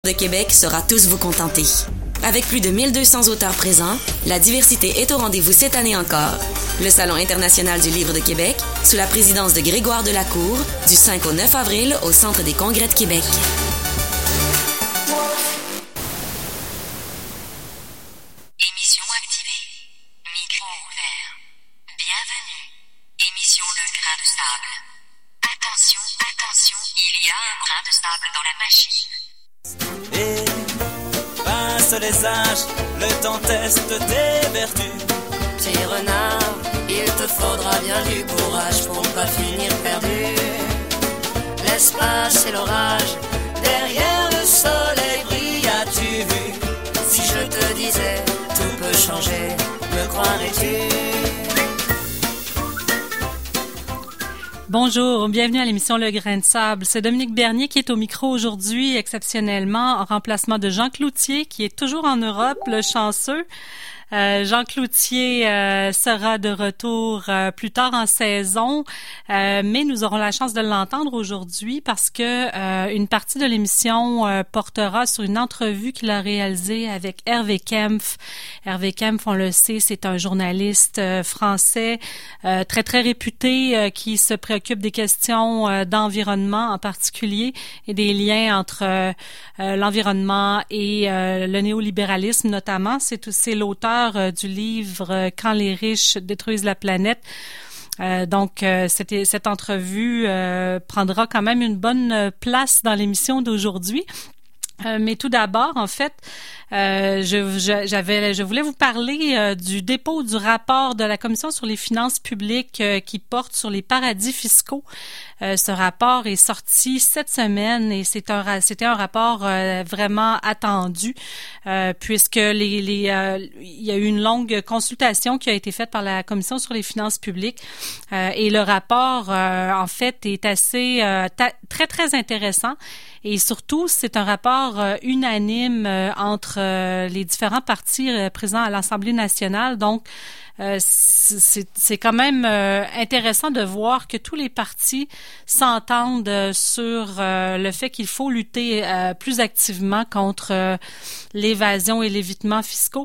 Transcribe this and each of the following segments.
de Québec saura tous vous contenter. Avec plus de 1200 auteurs présents, la diversité est au rendez-vous cette année encore. Le Salon international du livre de Québec, sous la présidence de Grégoire Delacour, du 5 au 9 avril au Centre des congrès de Québec. Émission activée. Micro ouvert. Bienvenue. Émission Le Grain de Sable. Attention, attention, il y a un grain de sable dans la machine. Et passe les âges, le temps teste tes vertus. Petit renard, il te faudra bien du courage pour ne pas finir perdu. L'espace et l'orage, derrière le soleil brille, as-tu vu? Si je te disais, tout peut changer, me croirais-tu? Bonjour, bienvenue à l'émission Le Grain de Sable. C'est Dominique Bernier qui est au micro aujourd'hui, exceptionnellement en remplacement de Jean Cloutier, qui est toujours en Europe, le chanceux. Jean Cloutier sera de retour plus tard en saison, mais nous aurons la chance de l'entendre aujourd'hui parce que une partie de l'émission portera sur une entrevue qu'il a réalisée avec Hervé Kempf. Hervé Kempf, on le sait, c'est un journaliste français très très réputé qui se préoccupe des questions d'environnement en particulier et des liens entre l'environnement et le néolibéralisme notamment. C'est l'auteur du livre « Quand les riches détruisent la planète ». Donc, cette entrevue prendra quand même une bonne place dans l'émission d'aujourd'hui. Mais tout d'abord, en fait, je voulais vous parler du dépôt du rapport de la Commission sur les finances publiques qui porte sur les paradis fiscaux. Ce rapport est sorti cette semaine et c'était un rapport vraiment attendu puisque il y a eu une longue consultation qui a été faite par la Commission sur les finances publiques et le rapport en fait est assez très très intéressant. Et surtout, c'est un rapport unanime entre les différents partis présents à l'Assemblée nationale. Donc, c'est quand même intéressant de voir que tous les partis s'entendent sur le fait qu'il faut lutter plus activement contre l'évasion et l'évitement fiscaux.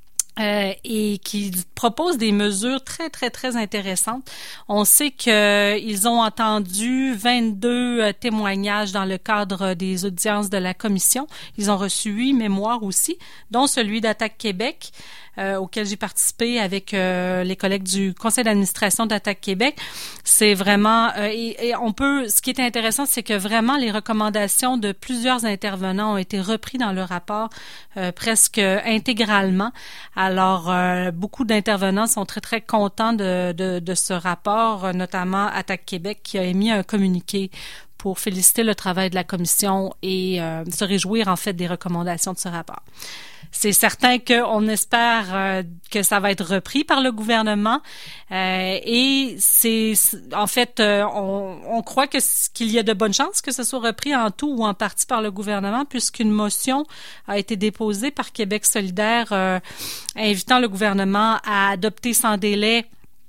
Et qui propose des mesures très, très, très intéressantes. On sait qu'ils ont entendu 22 témoignages dans le cadre des audiences de la commission. Ils ont reçu 8 mémoires aussi, dont celui d'Attaque Québec, auquel j'ai participé avec les collègues du conseil d'administration d'Attaque Québec. C'est vraiment ce qui est intéressant, c'est que vraiment les recommandations de plusieurs intervenants ont été repris dans le rapport presque intégralement. Alors beaucoup d'intervenants sont très très contents de ce rapport, notamment Attaque Québec qui a émis un communiqué pour féliciter le travail de la commission et se réjouir en fait des recommandations de ce rapport. C'est certain qu'on espère que ça va être repris par le gouvernement et c'est en fait on croit qu'il y a de bonnes chances que ce soit repris en tout ou en partie par le gouvernement puisqu'une motion a été déposée par Québec solidaire invitant le gouvernement à adopter sans délai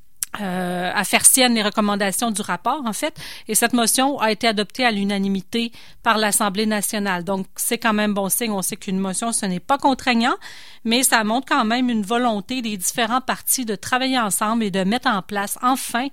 à faire sienne les recommandations du rapport, en fait, et cette motion a été adoptée à l'unanimité par l'Assemblée nationale. Donc, c'est quand même bon signe. On sait qu'une motion, ce n'est pas contraignant, mais ça montre quand même une volonté des différents partis de travailler ensemble et de mettre en place enfin,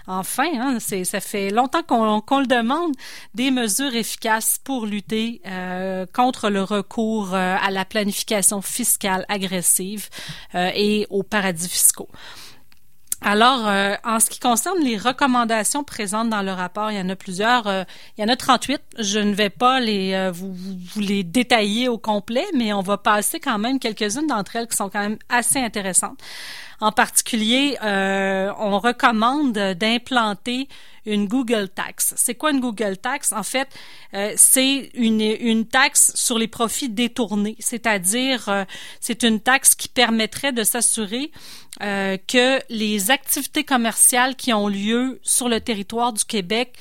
ça fait longtemps qu'on le demande, des mesures efficaces pour lutter contre le recours à la planification fiscale agressive et aux paradis fiscaux. Alors, en ce qui concerne les recommandations présentes dans le rapport, il y en a plusieurs. Il y en a 38. Je ne vais pas vous les détailler au complet, mais on va passer quand même quelques-unes d'entre elles qui sont quand même assez intéressantes. En particulier, on recommande d'implanter une Google Tax. C'est quoi une Google Tax? En fait, c'est une taxe sur les profits détournés, c'est-à-dire c'est une taxe qui permettrait de s'assurer que les activités commerciales qui ont lieu sur le territoire du Québec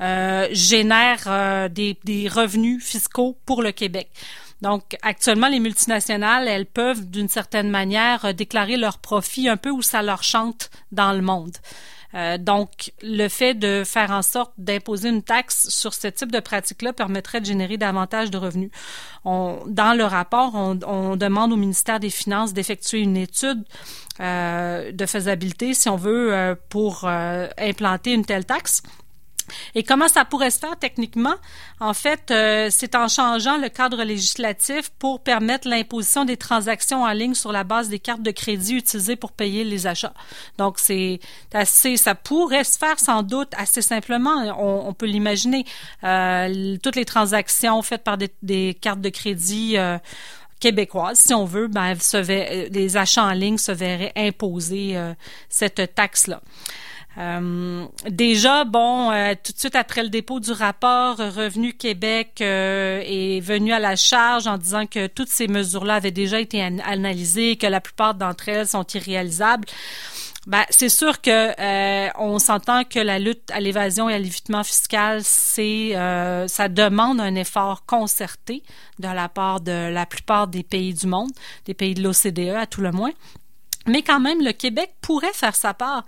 génèrent des revenus fiscaux pour le Québec. Donc, actuellement, les multinationales, elles peuvent, d'une certaine manière, déclarer leurs profits un peu où ça leur chante dans le monde. Donc, le fait de faire en sorte d'imposer une taxe sur ce type de pratique-là permettrait de générer davantage de revenus. Dans le rapport, on demande au ministère des Finances d'effectuer une étude de faisabilité, si on veut, pour implanter une telle taxe. Et comment ça pourrait se faire techniquement? En fait, c'est en changeant le cadre législatif pour permettre l'imposition des transactions en ligne sur la base des cartes de crédit utilisées pour payer les achats. Donc, ça pourrait se faire sans doute assez simplement. On peut l'imaginer. Toutes les transactions faites par des cartes de crédit québécoises, si on veut, les achats en ligne se verraient imposer cette taxe-là. Déjà, tout de suite après le dépôt du rapport, Revenu Québec est venu à la charge en disant que toutes ces mesures-là avaient déjà été analysées, que la plupart d'entre elles sont irréalisables. C'est sûr que on s'entend que la lutte à l'évasion et à l'évitement fiscal, ça demande un effort concerté de la part de la plupart des pays du monde, des pays de l'OCDE à tout le moins. Mais quand même, le Québec pourrait faire sa part.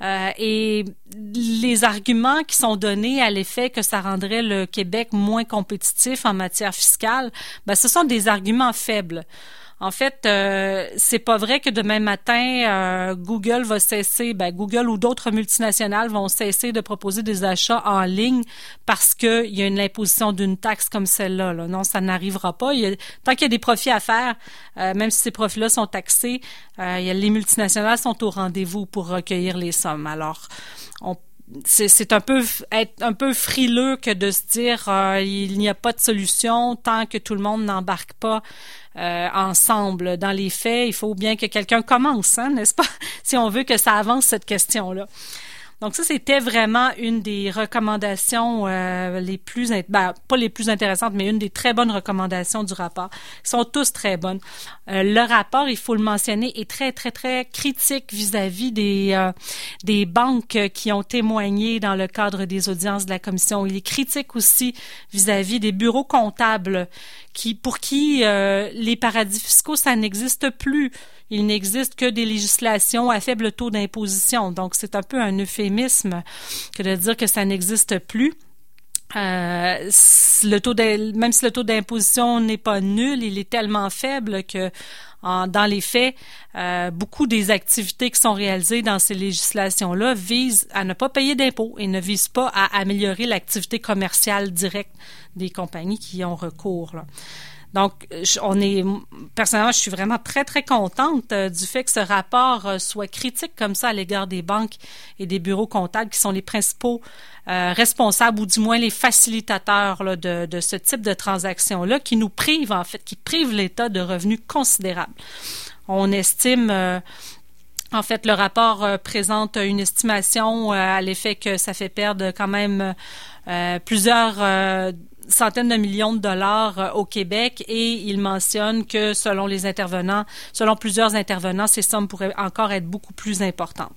Et les arguments qui sont donnés à l'effet que ça rendrait le Québec moins compétitif en matière fiscale, ce sont des arguments faibles. En fait, c'est pas vrai que demain matin, Google va cesser, Google ou d'autres multinationales vont cesser de proposer des achats en ligne parce qu'il y a une imposition d'une taxe comme celle-là. Là. Non, ça n'arrivera pas. Tant qu'il y a des profits à faire, même si ces profits-là sont taxés, les multinationales sont au rendez-vous pour recueillir les sommes. Alors, c'est être un peu frileux que de se dire il n'y a pas de solution tant que tout le monde n'embarque pas ensemble. Dans les faits, il faut bien que quelqu'un commence, n'est-ce pas? Si on veut que ça avance cette question-là. Donc ça, c'était vraiment une des recommandations les plus, pas les plus intéressantes, mais une des très bonnes recommandations du rapport. Ils sont tous très bonnes. Le rapport, il faut le mentionner, est très, très, très critique vis-à-vis des banques qui ont témoigné dans le cadre des audiences de la commission. Il est critique aussi vis-à-vis des bureaux comptables pour qui les paradis fiscaux, ça n'existe plus. Il n'existe que des législations à faible taux d'imposition. Donc, c'est un peu un euphémisme que de dire que ça n'existe plus. Même si le taux d'imposition n'est pas nul, il est tellement faible que dans les faits, beaucoup des activités qui sont réalisées dans ces législations-là visent à ne pas payer d'impôts et ne visent pas à améliorer l'activité commerciale directe des compagnies qui y ont recours, là. Donc, personnellement, je suis vraiment très, très contente du fait que ce rapport soit critique comme ça à l'égard des banques et des bureaux comptables qui sont les principaux responsables ou du moins les facilitateurs là, de ce type de transactions-là qui privent l'État de revenus considérables. On estime... En fait, le rapport présente une estimation à l'effet que ça fait perdre quand même plusieurs centaines de millions de dollars au Québec et il mentionne que selon plusieurs intervenants, ces sommes pourraient encore être beaucoup plus importantes.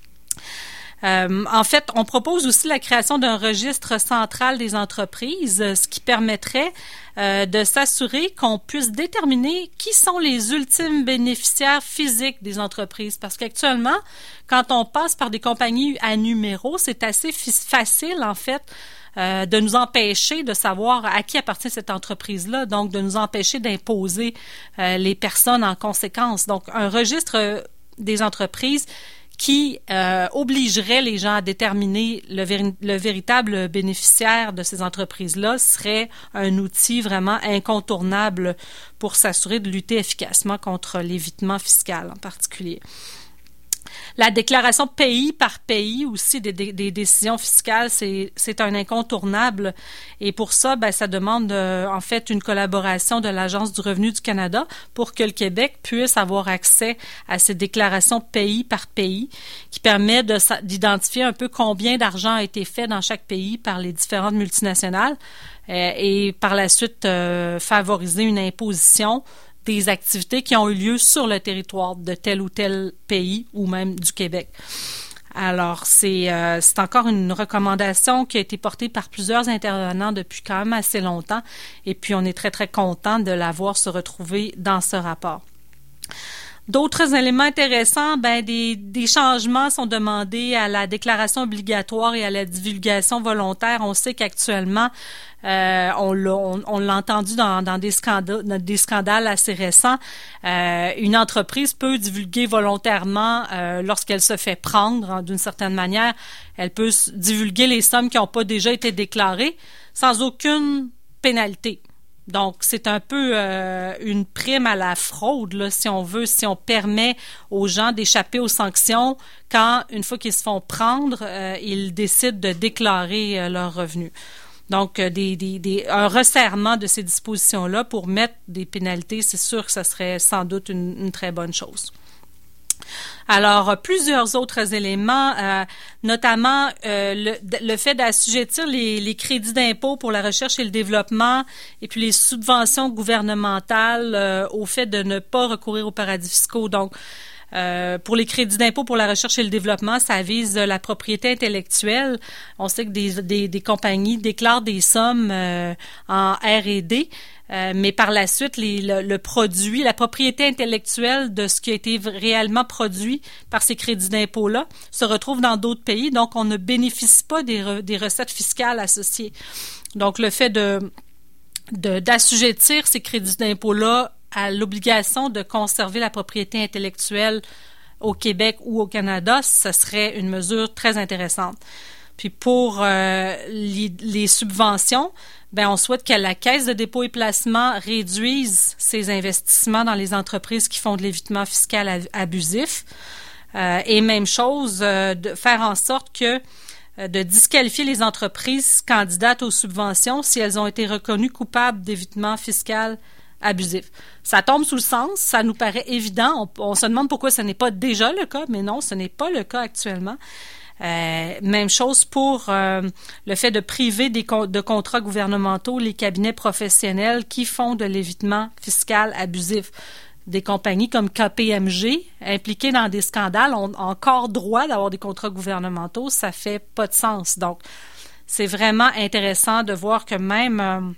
En fait, on propose aussi la création d'un registre central des entreprises, ce qui permettrait de s'assurer qu'on puisse déterminer qui sont les ultimes bénéficiaires physiques des entreprises. Parce qu'actuellement, quand on passe par des compagnies à numéro, c'est assez facile, en fait, de nous empêcher de savoir à qui appartient cette entreprise-là, donc de nous empêcher d'imposer les personnes en conséquence. Donc, un registre des entreprises qui obligerait les gens à déterminer le véritable bénéficiaire de ces entreprises-là serait un outil vraiment incontournable pour s'assurer de lutter efficacement contre l'évitement fiscal en particulier. La déclaration pays par pays aussi des décisions fiscales, c'est un incontournable et pour ça, ça demande en fait une collaboration de l'Agence du revenu du Canada pour que le Québec puisse avoir accès à ces déclarations pays par pays qui permet d'identifier un peu combien d'argent a été fait dans chaque pays par les différentes multinationales et par la suite favoriser une imposition des activités qui ont eu lieu sur le territoire de tel ou tel pays ou même du Québec. Alors, c'est encore une recommandation qui a été portée par plusieurs intervenants depuis quand même assez longtemps et puis on est très, très content de la voir se retrouver dans ce rapport. D'autres éléments intéressants, des changements sont demandés à la déclaration obligatoire et à la divulgation volontaire. On sait qu'actuellement, on l'a entendu dans des scandales assez récents. Une entreprise peut divulguer volontairement lorsqu'elle se fait prendre, d'une certaine manière. Elle peut divulguer les sommes qui n'ont pas déjà été déclarées sans aucune pénalité. Donc, c'est un peu une prime à la fraude, là, si on veut, si on permet aux gens d'échapper aux sanctions quand, une fois qu'ils se font prendre, ils décident de déclarer leurs revenus. Donc, un resserrement de ces dispositions-là pour mettre des pénalités, c'est sûr que ça serait sans doute une très bonne chose. Alors, plusieurs autres éléments, notamment le fait d'assujettir les crédits d'impôt pour la recherche et le développement et puis les subventions gouvernementales au fait de ne pas recourir aux paradis fiscaux. Donc, pour les crédits d'impôt pour la recherche et le développement, ça vise la propriété intellectuelle. On sait que des compagnies déclarent des sommes en R&D, mais par la suite, le produit, la propriété intellectuelle de ce qui a été réellement produit par ces crédits d'impôt-là se retrouve dans d'autres pays, donc on ne bénéficie pas des recettes fiscales associées. Donc, le fait d'assujettir ces crédits d'impôt-là à l'obligation de conserver la propriété intellectuelle au Québec ou au Canada, ce serait une mesure très intéressante. Puis pour les subventions, on souhaite que la Caisse de dépôt et placement réduise ses investissements dans les entreprises qui font de l'évitement fiscal abusif. Et même chose, de faire en sorte que de disqualifier les entreprises candidates aux subventions si elles ont été reconnues coupables d'évitement fiscal abusif. Ça tombe sous le sens, ça nous paraît évident. On se demande pourquoi ce n'est pas déjà le cas, mais non, ce n'est pas le cas actuellement. Même chose pour le fait de priver de contrats gouvernementaux les cabinets professionnels qui font de l'évitement fiscal abusif. Des compagnies comme KPMG, impliquées dans des scandales, ont encore droit d'avoir des contrats gouvernementaux. Ça fait pas de sens. Donc, c'est vraiment intéressant de voir que même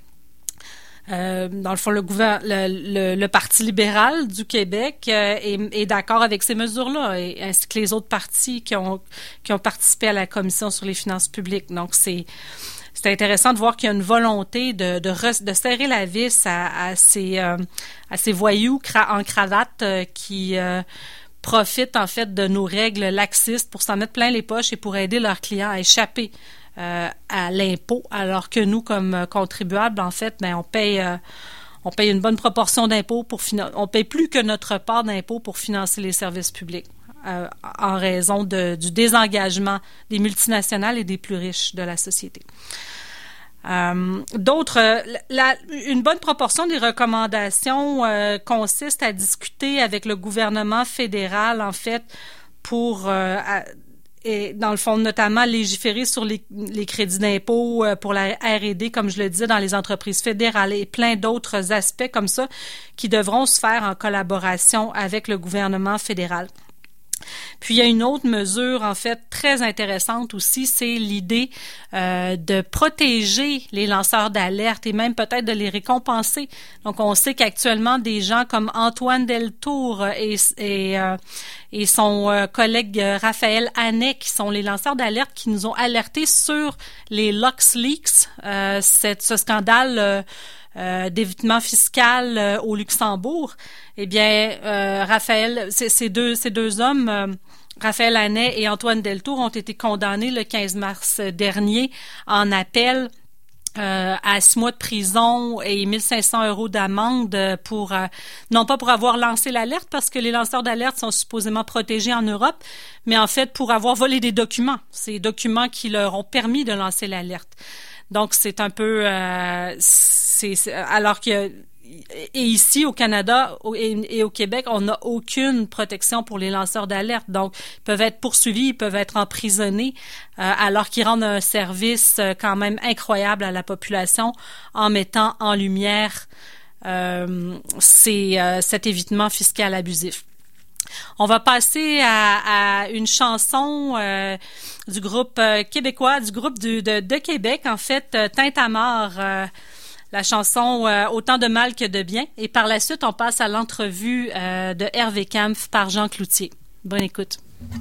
dans le fond, le Parti libéral du Québec est d'accord avec ces mesures-là, ainsi que les autres partis qui ont participé à la Commission sur les finances publiques. Donc, c'est intéressant de voir qu'il y a une volonté de serrer la vis à ces voyous en cravate qui profitent en fait de nos règles laxistes pour s'en mettre plein les poches et pour aider leurs clients à échapper à l'impôt, alors que nous, comme contribuables, en fait, on paye une bonne proportion d'impôts on paye plus que notre part d'impôts pour financer les services publics en raison du désengagement des multinationales et des plus riches de la société. Une bonne proportion des recommandations consiste à discuter avec le gouvernement fédéral, en fait, pour et dans le fond, notamment légiférer sur les crédits d'impôt pour la R&D, comme je le disais, dans les entreprises fédérales et plein d'autres aspects comme ça qui devront se faire en collaboration avec le gouvernement fédéral. Puis, il y a une autre mesure, en fait, très intéressante aussi, c'est l'idée de protéger les lanceurs d'alerte et même peut-être de les récompenser. Donc, on sait qu'actuellement, des gens comme Antoine Deltour et son collègue Raphaël Hanet, qui sont les lanceurs d'alerte qui nous ont alertés sur les LuxLeaks, ce scandale d'évitement fiscal au Luxembourg. Eh bien, Raphaël, ces deux hommes, Raphaël Hanet et Antoine Deltour, ont été condamnés le 15 mars dernier en appel à 6 mois de prison et 1 500 € d'amende non pas pour avoir lancé l'alerte, parce que les lanceurs d'alerte sont supposément protégés en Europe, mais en fait pour avoir volé des documents, ces documents qui leur ont permis de lancer l'alerte. Donc, c'est un peu... alors que... Et ici, au Canada et au Québec, on n'a aucune protection pour les lanceurs d'alerte. Donc, ils peuvent être poursuivis, ils peuvent être emprisonnés, alors qu'ils rendent un service quand même incroyable à la population en mettant en lumière cet évitement fiscal abusif. On va passer à une chanson du groupe québécois, du groupe de Québec, en fait, Tintamarre. la chanson Autant de mal que de bien. Et par la suite, on passe à l'entrevue de Hervé Kampf par Jean Cloutier. Bonne écoute.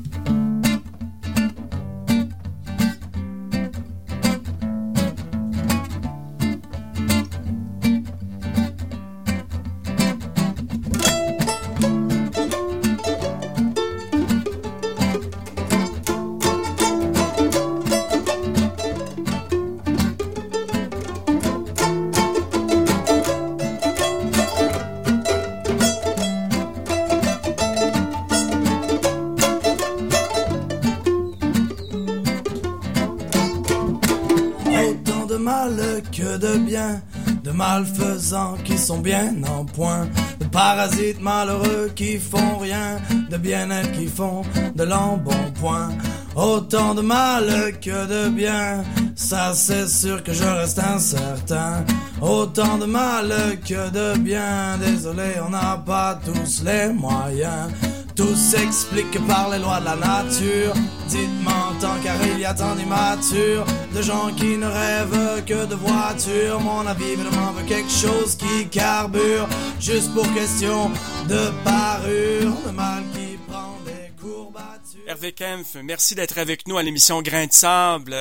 Que de bien, de malfaisants qui sont bien en point, de parasites malheureux qui font rien, de bien-être qui font de l'embonpoint. Autant de mal que de bien, ça c'est sûr que je reste incertain. Autant de mal que de bien, désolé on n'a pas tous les moyens. Tout s'explique par les lois de la nature. Dites-moi tant car il y a tant d'immatures, de gens qui ne rêvent que de voitures. Mon avis évidemment veut quelque chose qui carbure, juste pour question de parure, de mal qui prend des courbatures. Hervé Kampf, merci d'être avec nous à l'émission Grain de sable.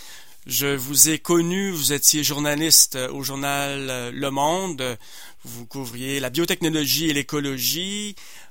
Je vous ai connu, vous étiez journaliste au journal Le Monde, vous couvriez la biotechnologie et l'écologie.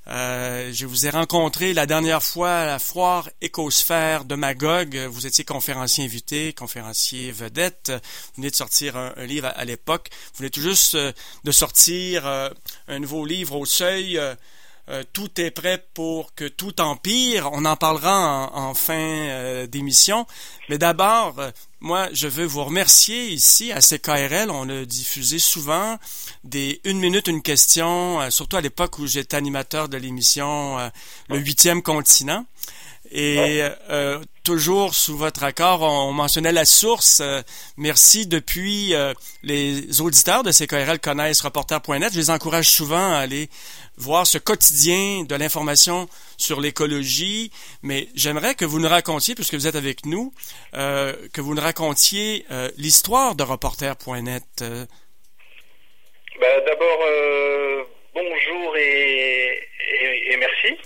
Je vous ai rencontré la dernière fois à la foire Écosphère de Magog. Vous étiez conférencier invité, conférencier vedette. Vous venez de sortir un livre à l'époque. Vous venez tout juste de sortir un nouveau livre au Seuil. Tout est prêt pour que tout empire. On en parlera en fin d'émission. Mais d'abord, moi, je veux vous remercier ici à CKRL. On a diffusé souvent des 1 minute, une question, surtout à l'époque où j'étais animateur de l'émission Le 8e continent. Et toujours sous votre accord, on mentionnait la source. Merci. Depuis, les auditeurs de CKRL connaissent reporter.net. Je les encourage souvent à aller voir ce quotidien de l'information sur l'écologie. Mais j'aimerais que vous nous racontiez, puisque vous êtes avec nous, que vous nous racontiez l'histoire de reporter.net. D'abord, bonjour et merci.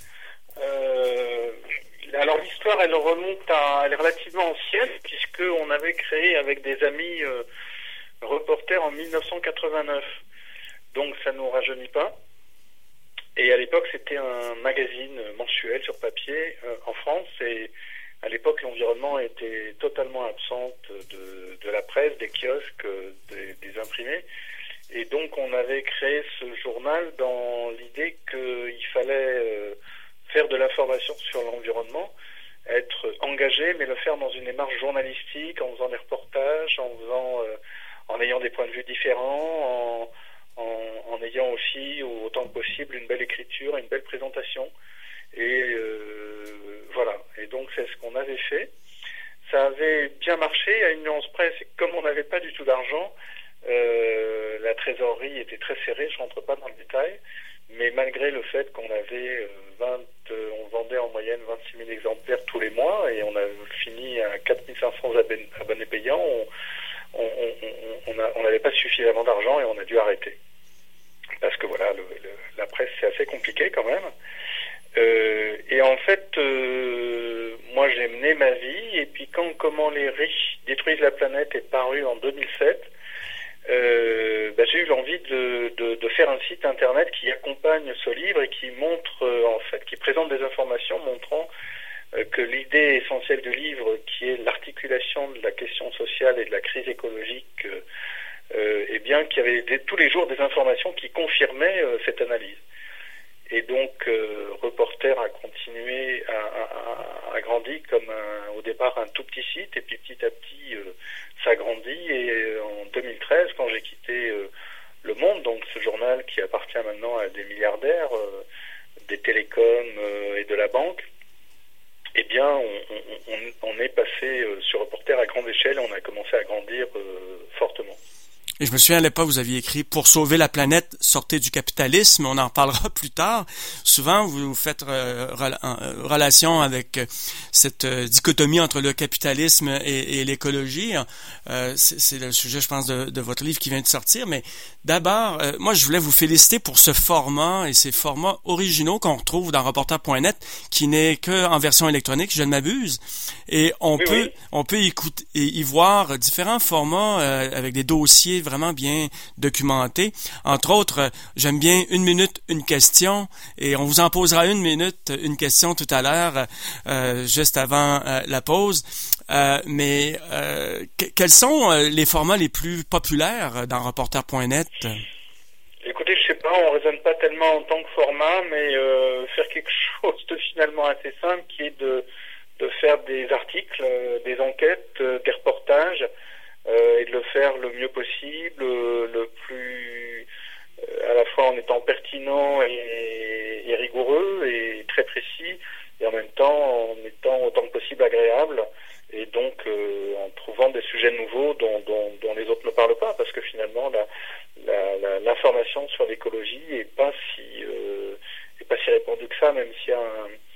Alors l'histoire, elle est relativement ancienne, puisqu'on avait créé avec des amis Reporter en 1989. Donc ça ne nous rajeunit pas. Et à l'époque, c'était un magazine mensuel sur papier en France. Et à l'époque, l'environnement était totalement absente de la presse, des kiosques, des imprimés. Et donc, on avait créé ce journal dans l'idée qu'il fallait faire de l'information sur l'environnement, être engagé, mais le faire dans une démarche journalistique, en faisant des reportages, en ayant des points de vue différents, en ayant aussi, autant que possible, une belle écriture, une belle présentation. Et voilà. Et donc, c'est ce qu'on avait fait. Ça avait bien marché, à une nuance près, c'est que comme on n'avait pas du tout d'argent, la trésorerie était très serrée, je ne rentre pas dans le détail, mais malgré le fait qu'on avait on vendait en moyenne 26 000 exemplaires tous les mois, et on a fini à 4 500 abonnés payants, on n'avait pas suffisamment d'argent et on a dû arrêter. Parce que voilà, la presse, c'est assez compliqué quand même. Et en fait, moi j'ai mené ma vie, et puis quand Comment les riches détruisent la planète est paru en 2007, j'ai eu l'envie de faire un site internet qui accompagne ce livre et qui montre, qui présente des informations montrant que l'idée essentielle du livre, qui est l'articulation de la question sociale et de la crise écologique, qu'il y avait tous les jours des informations qui confirmaient cette analyse. Et donc, Reporter a continué à grandir comme au départ un tout petit site, et puis petit à petit ça grandit. Et en 2013, quand j'ai quitté Le Monde, donc ce journal qui appartient maintenant à des milliardaires, des télécoms et de la banque, eh bien, on est passé sur Reporter à grande échelle et on a commencé à grandir fortement. Et je me souviens à l'époque, vous aviez écrit « Pour sauver la planète, sortez du capitalisme ». On en parlera plus tard. Souvent, vous faites relation avec cette dichotomie entre le capitalisme et l'écologie. C'est le sujet, je pense, de votre livre qui vient de sortir. Mais d'abord, moi, je voulais vous féliciter pour ce format et ces formats originaux qu'on retrouve dans Reporter.net, qui n'est qu'en version électronique, si je ne m'abuse. Et on peut écouter et y voir différents formats avec des dossiers vraiment bien documentés. Entre autres, j'aime bien 1 minute, une question, et on vous en posera 1 minute, une question tout à l'heure, juste avant la pause. Mais quels sont les formats les plus populaires dans Reporter.net? Écoutez, je sais pas, on raisonne pas tellement en tant que format, mais faire quelque chose de finalement assez simple, qui est de faire des articles, des enquêtes, des reportages, et de le faire le mieux possible, le plus à la fois en étant pertinent et rigoureux et très précis, et en même temps en étant autant que possible agréable, et donc en trouvant des sujets nouveaux dont les autres ne parlent pas, parce que finalement l'information sur l'écologie est pas si répandue que ça, même s'il y a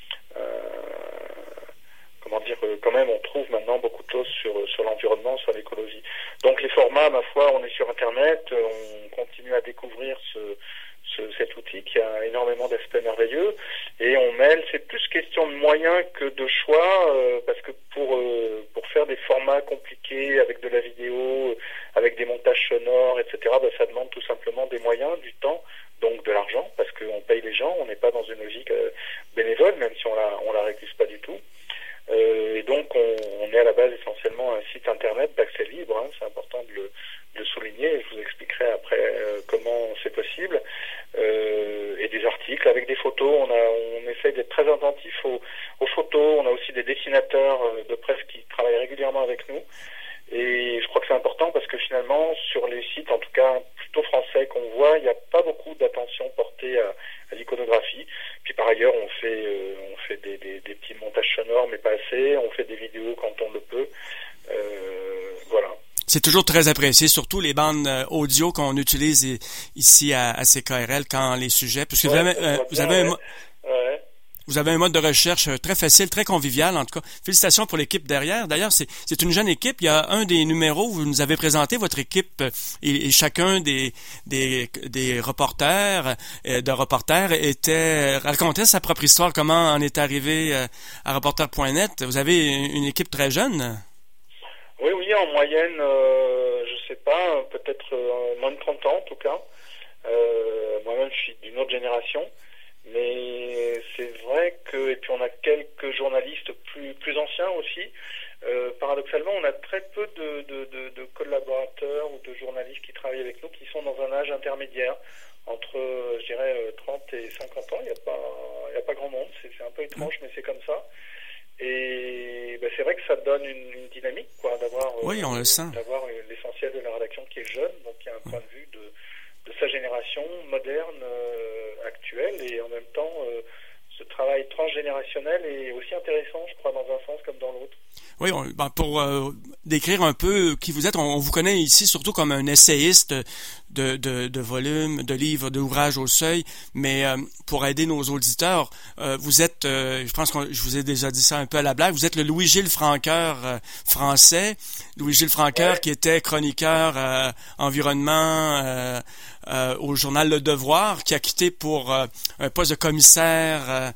quand même, on trouve maintenant beaucoup de choses sur l'environnement, sur l'écologie. Donc les formats, ma foi, on est sur Internet, on continue à découvrir cet outil qui a énormément d'aspects merveilleux, et on mêle, c'est plus question de moyens que de choix, parce que pour faire des formats compliqués avec de la vidéo, avec des montages sonores, etc., ça demande tout simplement des moyens, du temps, donc de l'argent, parce qu'on paye les gens, on n'est pas dans une logique bénévole, même si on la récuse pas du tout. Et donc on est à la base essentiellement un site internet d'accès libre, hein, c'est important de le souligner, et je vous expliquerai après comment c'est possible, et des articles avec des photos. On essaye d'être très attentif aux photos. On a aussi des dessinateurs de presse qui travaillent régulièrement avec nous, et je crois que c'est important parce que finalement sur les sites, en tout cas plutôt français qu'on voit, il n'y a pas beaucoup d'attention portée à l'iconographie. Puis par ailleurs on fait des petits montages sonores, mais pas assez. On fait des vidéos quand on le peut. Voilà. C'est toujours très apprécié, surtout les bandes audio qu'on utilise ici à CKRL quand les sujets, parce que vous avez un mode de recherche très facile, très convivial, en tout cas. Félicitations pour l'équipe derrière. D'ailleurs, c'est une jeune équipe. Il y a un des numéros où vous nous avez présenté votre équipe et chacun des reporters, racontait sa propre histoire, comment on est arrivé à Reporter.net. Vous avez une équipe très jeune. Oui, en moyenne, je sais pas, peut-être moins de 30 ans en tout cas. Moi-même, je suis d'une autre génération. Mais c'est vrai que, et puis on a quelques journalistes plus anciens aussi. Paradoxalement, on a très peu de collaborateurs ou de journalistes qui travaillent avec nous qui sont dans un âge intermédiaire entre, je dirais, 30 et 50 ans. Il y a pas grand monde. C'est un peu étrange, mais c'est comme ça. Et c'est vrai que ça donne une dynamique, quoi, d'avoir l'essentiel de la rédaction qui est jeune, donc il y a un point de vue de sa génération moderne, actuelle, et en même temps ce travail transgénérationnel est aussi intéressant, je crois, dans un sens comme dans l'autre. Oui, pour décrire un peu qui vous êtes, on vous connaît ici surtout comme un essayiste de volumes, de livres, d'ouvrages au seuil, mais pour aider nos auditeurs, vous êtes, je pense que je vous ai déjà dit ça un peu à la blague, vous êtes le Louis-Gilles Francoeur français, Louis-Gilles Francoeur qui était chroniqueur environnement au journal Le Devoir, qui a quitté pour un poste de commissaire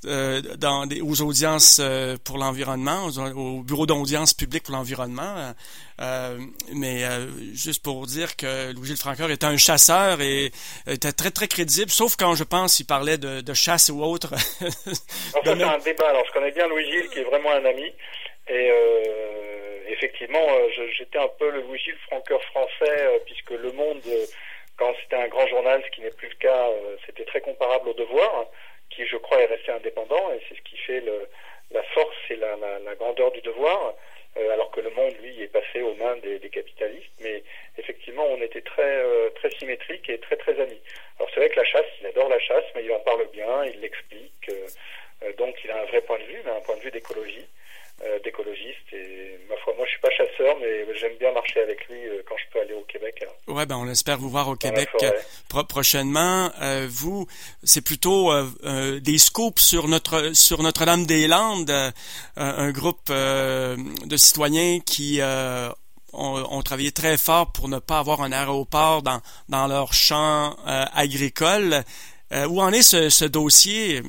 aux audiences pour l'environnement, au bureau d'audience publique pour l'environnement. Mais juste pour dire que Louis-Gilles Francoeur était un chasseur et était très très crédible, sauf quand je pense il parlait de chasse ou autre. Alors ça c'est un débat. Alors je connais bien Louis-Gilles qui est vraiment un ami, et effectivement j'étais un peu le Louis-Gilles Francoeur français, puisque Le Monde, quand c'était un grand journal, ce qui n'est plus le cas, c'était très comparable au Devoir, qui je crois est resté indépendant, et c'est ce qui fait la force et la grandeur du Devoir, alors que Le Monde, lui, est passé aux mains des capitalistes. Mais effectivement, on était très très symétriques et très très amis. Alors c'est vrai que la chasse, il adore la chasse, mais il en parle bien, il l'explique, donc il a un vrai point de vue, mais un point de vue d'écologiste. Et ma foi, moi je suis pas chasseur, mais j'aime bien marcher avec lui quand je peux aller au Québec. Ouais, ben on espère vous voir au Québec prochainement. Vous, c'est plutôt des scoops sur Notre-Dame-des-Landes, un groupe de citoyens qui ont travaillé très fort pour ne pas avoir un aéroport dans leur champ agricole. Où en est ce dossier?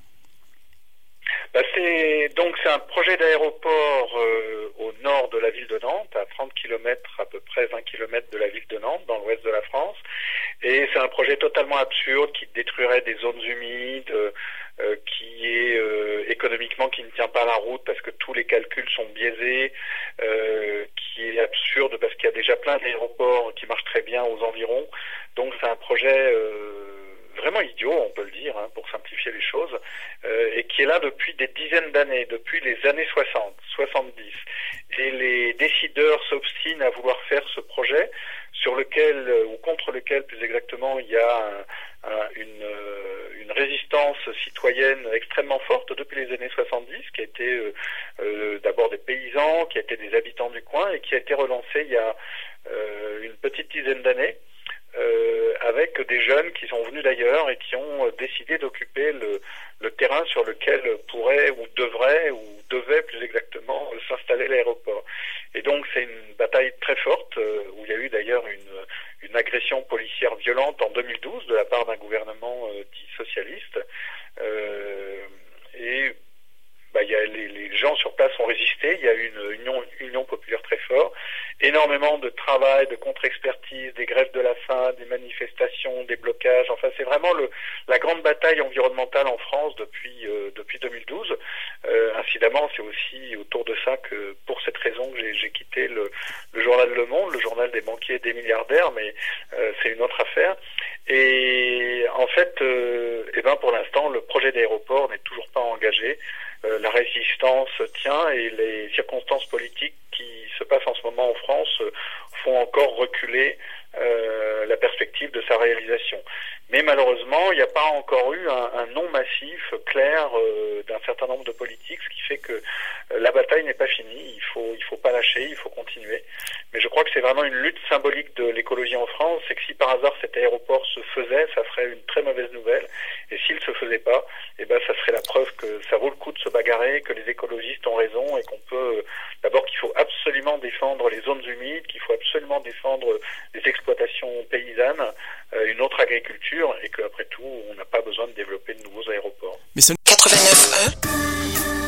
C'est un projet d'aéroport au nord de la ville de Nantes, à 30 km, à peu près 20 km de la ville de Nantes, dans l'ouest de la France. Et c'est un projet totalement absurde qui détruirait des zones humides, qui est économiquement qui ne tient pas la route parce que tous les calculs sont biaisés, qui est absurde parce qu'il y a déjà plein d'aéroports qui marchent très bien aux environs. Donc c'est un projet vraiment idiot, on peut le dire, pour simplifier les choses, et qui est là depuis des dizaines d'années, depuis les années 60, 70. Et les décideurs s'obstinent à vouloir faire ce projet sur lequel, ou contre lequel plus exactement, il y a une résistance citoyenne extrêmement forte depuis les années 70, qui a été d'abord des paysans, qui a été des habitants du coin, et qui a été relancée il y a une petite dizaine d'années, avec des jeunes qui sont venus d'ailleurs et qui ont décidé d'occuper le terrain sur lequel pourrait ou devait plus exactement s'installer l'aéroport. Et donc c'est une bataille très forte où il y a eu d'ailleurs une agression policière violente en 2012 de la part d'un gouvernement dit socialiste. Il y a les gens sur place ont résisté, il y a eu une union populaire très forte, énormément de travail, de contre-expertise, des grèves de la faim, des manifestations, des blocages. Enfin, c'est vraiment la grande bataille environnementale en France depuis 2012. Incidemment, c'est aussi autour de ça que, pour cette raison, que j'ai quitté le journal Le Monde, le journal des banquiers et des milliardaires, mais c'est une autre affaire. Et en fait, pour l'instant, le projet d'aéroport n'est toujours pas engagé. La résistance tient et les circonstances politiques qui se passent en ce moment en France font encore reculer la perspective de sa réalisation. Mais malheureusement, il n'y a pas encore eu un non massif clair d'un certain nombre de politiques, ce qui fait que la bataille n'est pas finie. Il faut pas lâcher, il faut continuer. Mais je crois que c'est vraiment une lutte symbolique de l'écologie en France. C'est que si par hasard cet aéroport se faisait, ça ferait une très mauvaise nouvelle. Et s'il se faisait pas, ça serait la preuve que ça vaut le coup de se bagarrer, que les écologistes ont raison et qu'on peut d'abord qu'il faut absolument défendre les zones humides, qu'il faut absolument défendre les exploitations paysannes, une autre agriculture, et qu'après tout, on n'a pas besoin de développer de nouveaux aéroports. Mais c'est 89.1.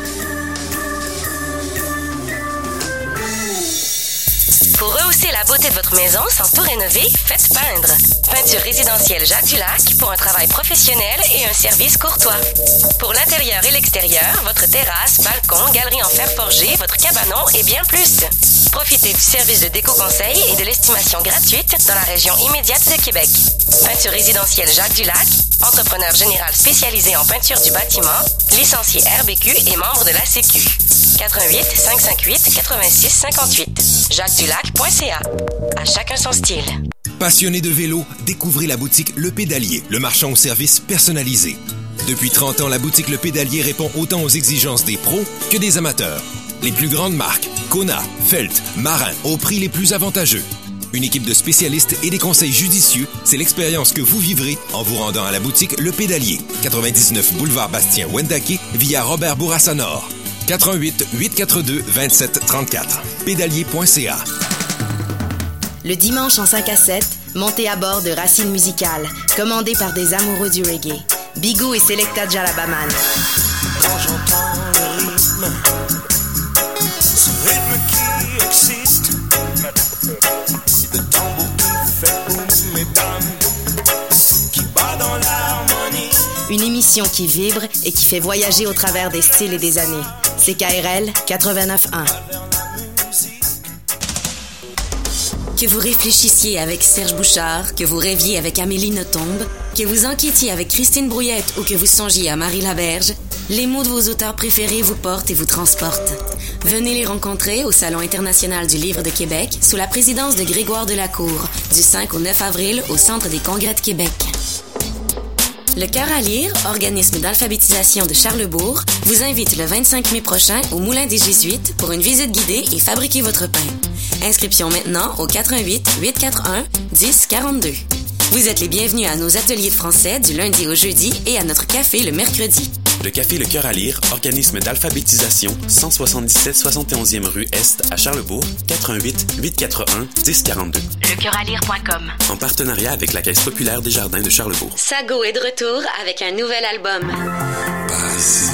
Pour rehausser la beauté de votre maison sans tout rénover, faites peindre. Peinture résidentielle Jacques Dulac pour un travail professionnel et un service courtois. Pour l'intérieur et l'extérieur, votre terrasse, balcon, galerie en fer forgé, votre cabanon et bien plus. Profitez du service de déco-conseil et de l'estimation gratuite dans la région immédiate de Québec. Peinture résidentielle Jacques Dulac, entrepreneur général spécialisé en peinture du bâtiment, licencié RBQ et membre de la Sécu. 88 558 86 58. JacquesDulac.ca. À chacun son style. Passionné de vélo, découvrez la boutique Le Pédalier, le marchand au service personnalisé. Depuis 30 ans, la boutique Le Pédalier répond autant aux exigences des pros que des amateurs. Les plus grandes marques, Kona, Felt, Marin, au prix les plus avantageux. Une équipe de spécialistes et des conseils judicieux, c'est l'expérience que vous vivrez en vous rendant à la boutique Le Pédalier, 99 boulevard Bastien-Wendake, via Robert Bourassa-Nord. 88 842 27 34. Pédalier.ca. Le dimanche en 5 à 7, montez à bord de Racine Musicale, commandé par des amoureux du reggae. Bigou et Selecta Jalabaman. Quand j'entends le rythme, ce rythme qui existe, le tambour qui fait boum et bam, qui bat dans l'harmonie. Une émission qui vibre et qui fait voyager au travers des styles et des années. CKRL 89.1. Que vous réfléchissiez avec Serge Bouchard, que vous rêviez avec Amélie Nothomb, que vous enquêtiez avec Christine Brouillette ou que vous songiez à Marie Laberge, les mots de vos auteurs préférés vous portent et vous transportent. Venez les rencontrer au Salon international du livre de Québec sous la présidence de Grégoire Delacour, du 5 au 9 avril au Centre des congrès de Québec. Le Cœur à lire, organisme d'alphabétisation de Charlesbourg, vous invite le 25 mai prochain au Moulin des Jésuites pour une visite guidée et fabriquer votre pain. Inscription maintenant au 88 841 10 42. Vous êtes les bienvenus à nos ateliers de français du lundi au jeudi et à notre café le mercredi. Le Café Le Cœur à lire, organisme d'alphabétisation, 177 71e rue Est à Charlebourg, 88 841 1042. Lecoeuralire.com. En partenariat avec la Caisse populaire des Jardins de Charlebourg. Sago est de retour avec un nouvel album. Par ici,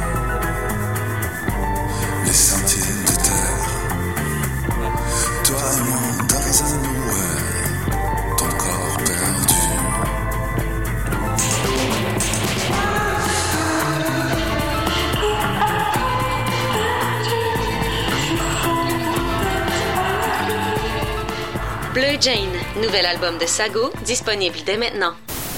les sentiers de terre. Toi et moi dans un nouvel, ton corps perdu. Bleu Jane, nouvel album de Sago, disponible dès maintenant.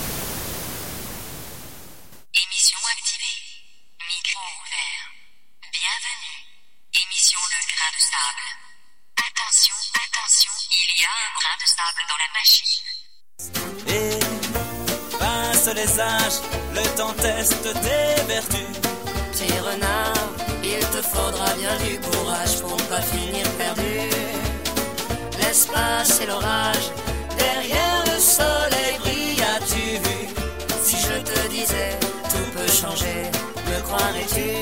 Émission activée. Micro ouvert. Bienvenue. Émission Le Grain de Sable. Attention, attention, il y a un grain de sable dans la machine. Et passe les âges, le temps teste tes vertus. Petit renard, il te faudra bien du courage pour ne pas finir perdu. L'espace et l'orage, derrière le soleil brille, as-tu vu? Si je te disais, tout peut changer, me croirais-tu?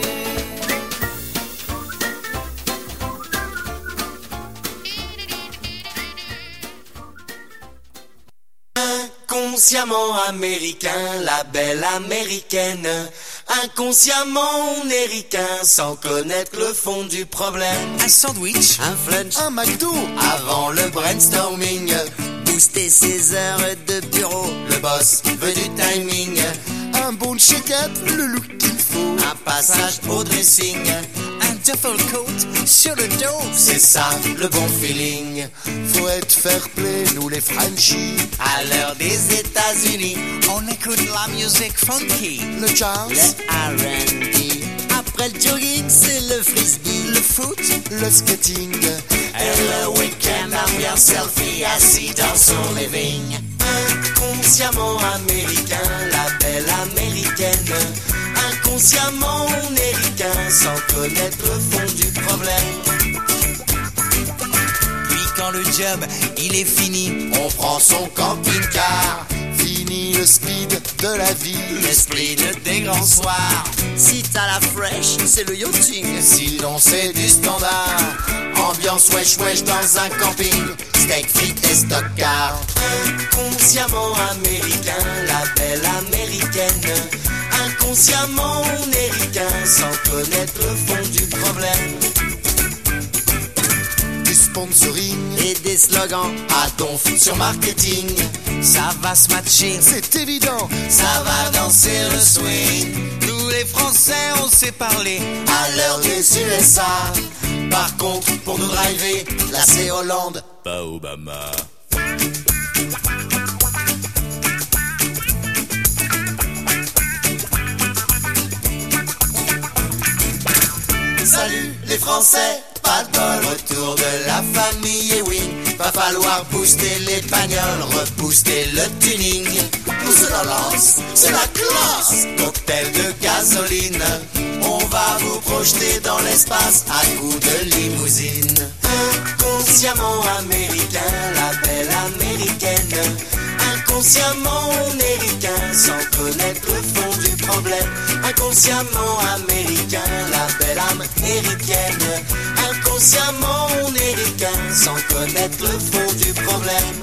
Inconsciemment américain, la belle américaine. Inconsciemment on est ricain, sans connaître le fond du problème. Un sandwich, un flunch, un McDo. Avant le brainstorming, booster ses heures de bureau. Le boss veut du timing. Un bon check-up, le look qu'il faut. Un passage au dressing. Un duffel coat sur le dos. C'est ça, le bon feeling. Faut être fair play, nous les Frenchies. À l'heure des États-Unis, on écoute la musique funky. Le jazz, le R&B. Après le jogging, c'est le frisbee. Le foot, le skating. Et le week-end, ambiance selfie, assis dans son living. Inconsciemment américain, la belle américaine. Inconsciemment on est ricain, sans connaître le fond du problème. Puis quand le job, il est fini, on prend son camping-car. Fini le speed de la vie, l'esprit des grands soirs. Si t'as la fresh, c'est le yachting. Sinon c'est du standard. Ambiance wesh wesh dans un camping. Steak, frites et stock-car. Inconsciemment américain, la belle américaine. Inconsciemment on est ricain, sans connaître le fond du problème. Du sponsoring et des slogans à donf sur marketing. Ça va se matcher, c'est évident. Ça va danser le swing. Nous les Français on sait parler à l'heure des USA. Par contre pour nous driver, là c'est Hollande, pas Obama. Salut les Français, pas de bol. Retour de la famille Ewing. Va falloir booster les bagnoles, rebooster le tuning. Nous se la lance, c'est la classe. Cocktail de gasoline. On va vous projeter dans l'espace à coups de limousine. Inconsciemment américain, la belle américaine. Inconsciemment on est ricain, sans connaître le fond du problème. Inconsciemment américain, la belle américaine. Inconsciemment on est ricain, sans connaître le fond du problème.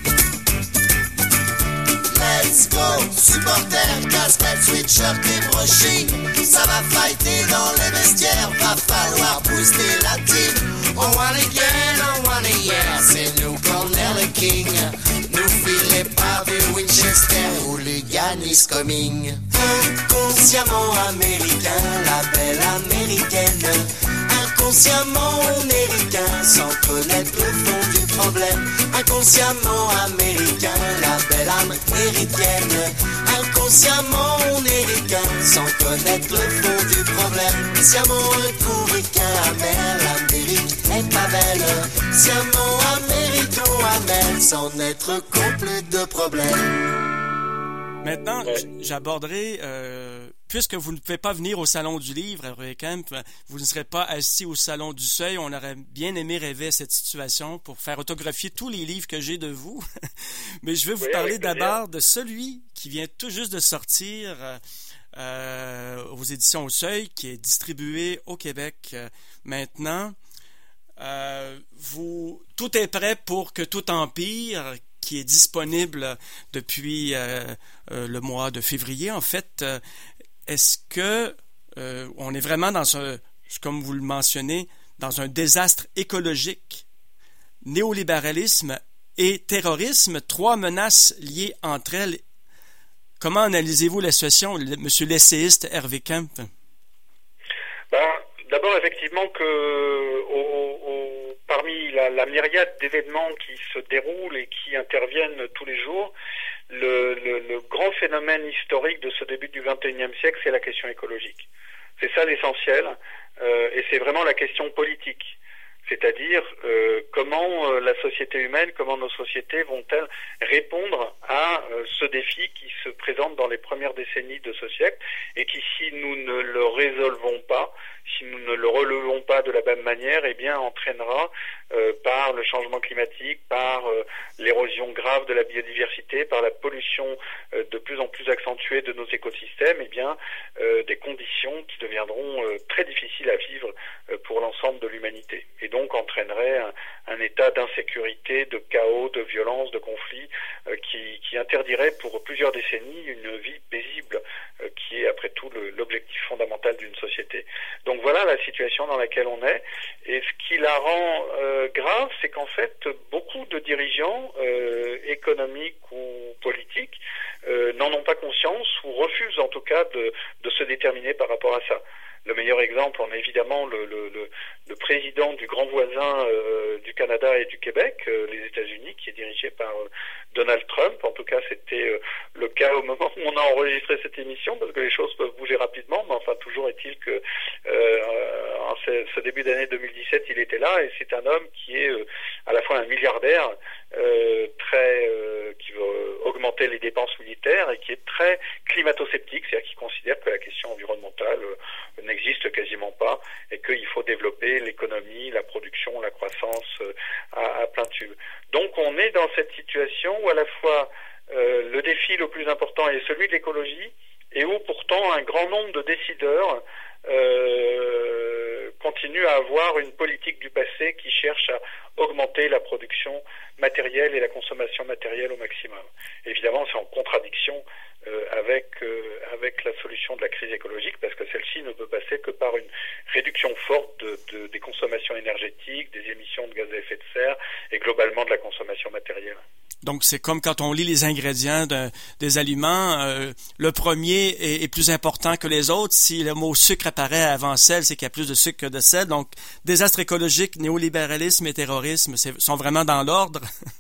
Let's go, supporters, casquettes, sweatshirt et brushing. Ça va fighter dans les vestiaires, va falloir booster la team. On wanna again, on wanna yeah, c'est nous qu'on est le king. Nous filés par du Winchester, hooligan is coming. Inconsciemment américain, la belle américaine. Inconsciemment on est ricain, sans connaître le fond du problème. Inconsciemment américain, la belle américaine. Inconsciemment on est ricain, sans connaître le fond du problème. Sciemment un coup ricain, amer, l'Amérique est pas belle. Sciemment américain, sans être complet de problèmes. Maintenant, j'aborderai puisque vous ne pouvez pas venir au Salon du Livre, Hervé Kempf, vous ne serez pas assis au Salon du Seuil. On aurait bien aimé rêver cette situation pour faire autographier tous les livres que j'ai de vous. Mais je vais vous parler d'abord de celui qui vient tout juste de sortir aux éditions au Seuil, qui est distribué au Québec maintenant. Tout est prêt pour que tout empire, qui est disponible depuis le mois de février, en fait. Est-ce que on est vraiment comme vous le mentionnez, dans un désastre écologique, néolibéralisme et terrorisme, 3 menaces liées entre elles? Comment analysez-vous la situation, monsieur l'essayiste Hervé Kempf? D'abord, effectivement, parmi la myriade d'événements qui se déroulent et qui interviennent tous les jours, le grand phénomène historique de ce début du XXIe siècle, c'est la question écologique. C'est ça l'essentiel, et c'est vraiment la question politique. C'est-à-dire comment la société humaine, comment nos sociétés vont-elles répondre à ce défi qui se présente dans les premières décennies de ce siècle et qui, si nous ne le résolvons pas, si nous ne le relevons pas de la même manière, eh bien entraînera par le changement climatique, par l'érosion grave de la biodiversité, par la pollution de plus en plus accentuée de nos écosystèmes, eh bien des conditions qui deviendront très difficiles à vivre pour l'ensemble de l'humanité. Et donc entraînerait un état d'insécurité, de chaos, de violence, de conflit qui interdirait pour plusieurs décennies une vie paisible qui est après tout l'objectif fondamental d'une société. Donc voilà la situation dans laquelle on est. Et ce qui la rend grave, c'est qu'en fait, beaucoup de dirigeants économiques ou politiques n'en ont pas conscience ou refusent en tout cas de se déterminer par rapport à ça. Le meilleur exemple en est évidemment le président du grand voisin du Canada et du Québec, les États-Unis, qui est dirigé par Donald Trump. En tout cas, c'était le cas au moment où on a enregistré cette émission, parce que les choses peuvent bouger rapidement, mais enfin, toujours est-il que en ce début d'année 2017, il était là, et c'est un homme qui est à la fois un milliardaire, qui veut augmenter les dépenses militaires et qui est très climato-sceptique, c'est-à-dire qui considère que la question environnementale n'existe quasiment pas et qu'il faut développer l'économie, la production, la croissance à plein tube. Donc on est dans cette situation où à la fois le défi le plus important est celui de l'écologie et où pourtant un grand nombre de décideurs continuent à avoir une politique du passé qui cherche à augmenter la production matérielle et la consommation matérielle au maximum. Évidemment, c'est en contradiction avec la solution de la crise écologique, parce que celle-ci ne peut passer que par une réduction forte des consommations énergétiques, des émissions de gaz à effet de serre et globalement de la consommation matérielle. Donc, c'est comme quand on lit les ingrédients des aliments, le premier est plus important que les autres. Si le mot sucre apparaît avant sel, c'est qu'il y a plus de sucre que de sel. Donc, désastre écologique, néolibéralisme et terrorisme sont vraiment dans l'ordre.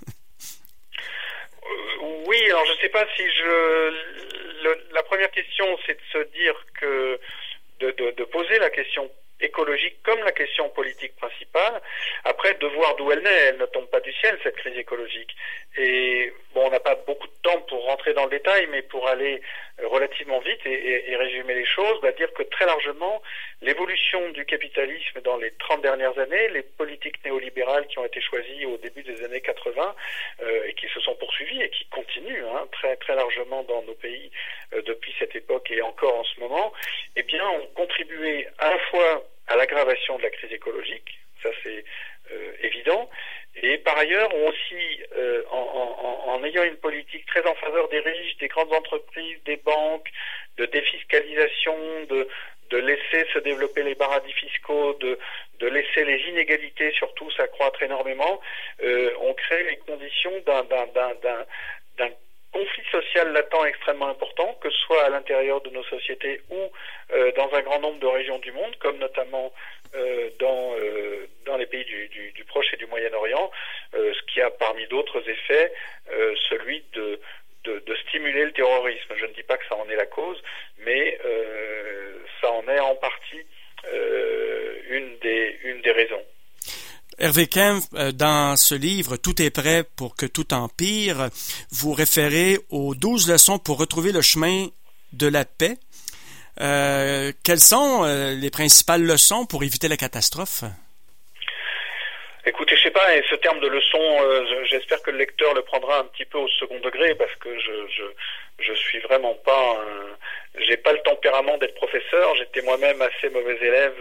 Oui, alors je ne sais pas si la première question, c'est de se dire que de poser la question écologique comme la question politique principale. Après, de voir d'où elle naît, elle ne tombe pas du ciel, cette crise écologique. Et bon, on n'a pas beaucoup de temps pour rentrer dans le détail, mais pour aller relativement vite et résumer les choses, dire que très largement, l'évolution du capitalisme dans les 30 dernières années, les politiques néolibérales qui ont été choisies au début des années 80 et qui se sont poursuivies et qui continuent très, très largement dans nos pays depuis cette époque et encore en ce moment, eh bien, ont contribué à la fois à l'aggravation de la crise écologique, ça c'est évident, et par ailleurs ont aussi, en ayant une politique très en faveur des riches, des grandes entreprises, des banques, de défiscalisation, de laisser se développer les paradis fiscaux, de laisser les inégalités surtout s'accroître énormément, on crée les conditions d'un conflit social latent extrêmement important, que ce soit à l'intérieur de nos sociétés ou dans un grand nombre de régions du monde, comme notamment dans les pays du Proche et du Moyen-Orient, ce qui a parmi d'autres effets celui de stimuler le terrorisme. Je ne dis pas que ça en est la cause, mais ça en est en partie une des raisons. Hervé Kempf, dans ce livre « Tout est prêt pour que tout empire », vous référez aux 12 leçons pour retrouver le chemin de la paix. Quelles sont les principales leçons pour éviter la catastrophe? Écoutez, je sais pas, et ce terme de leçon, j'espère que le lecteur le prendra un petit peu au second degré, parce que je suis vraiment pas j'ai pas le tempérament d'être professeur, j'étais moi-même assez mauvais élève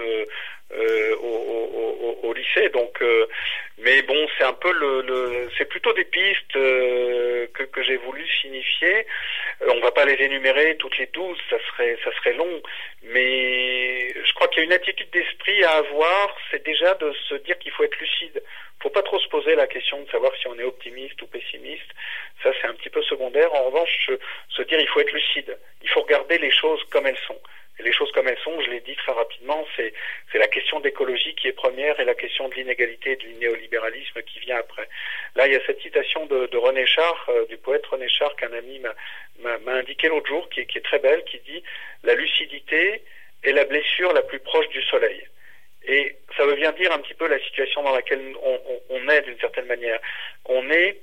au lycée, donc mais bon, c'est un peu c'est plutôt des pistes que j'ai voulu signifier. On va pas les énumérer toutes les 12, ça serait long, mais je crois qu'il y a une attitude d'esprit à avoir, c'est déjà de se dire qu'il faut être lucide. Faut pas trop se poser la question de savoir si on est optimiste ou pessimiste. Ça, c'est un petit peu secondaire. En revanche, se dire il faut être lucide. Il faut regarder les choses comme elles sont. Et les choses comme elles sont, je l'ai dit très rapidement, c'est la question d'écologie qui est première et la question de l'inégalité et du néolibéralisme qui vient après. Là, il y a cette citation de René Char, du poète René Char, qu'un ami m'a indiqué l'autre jour, qui est très belle, qui dit « La lucidité est la blessure la plus proche du soleil ». Et ça veut bien dire un petit peu la situation dans laquelle on est d'une certaine manière. On est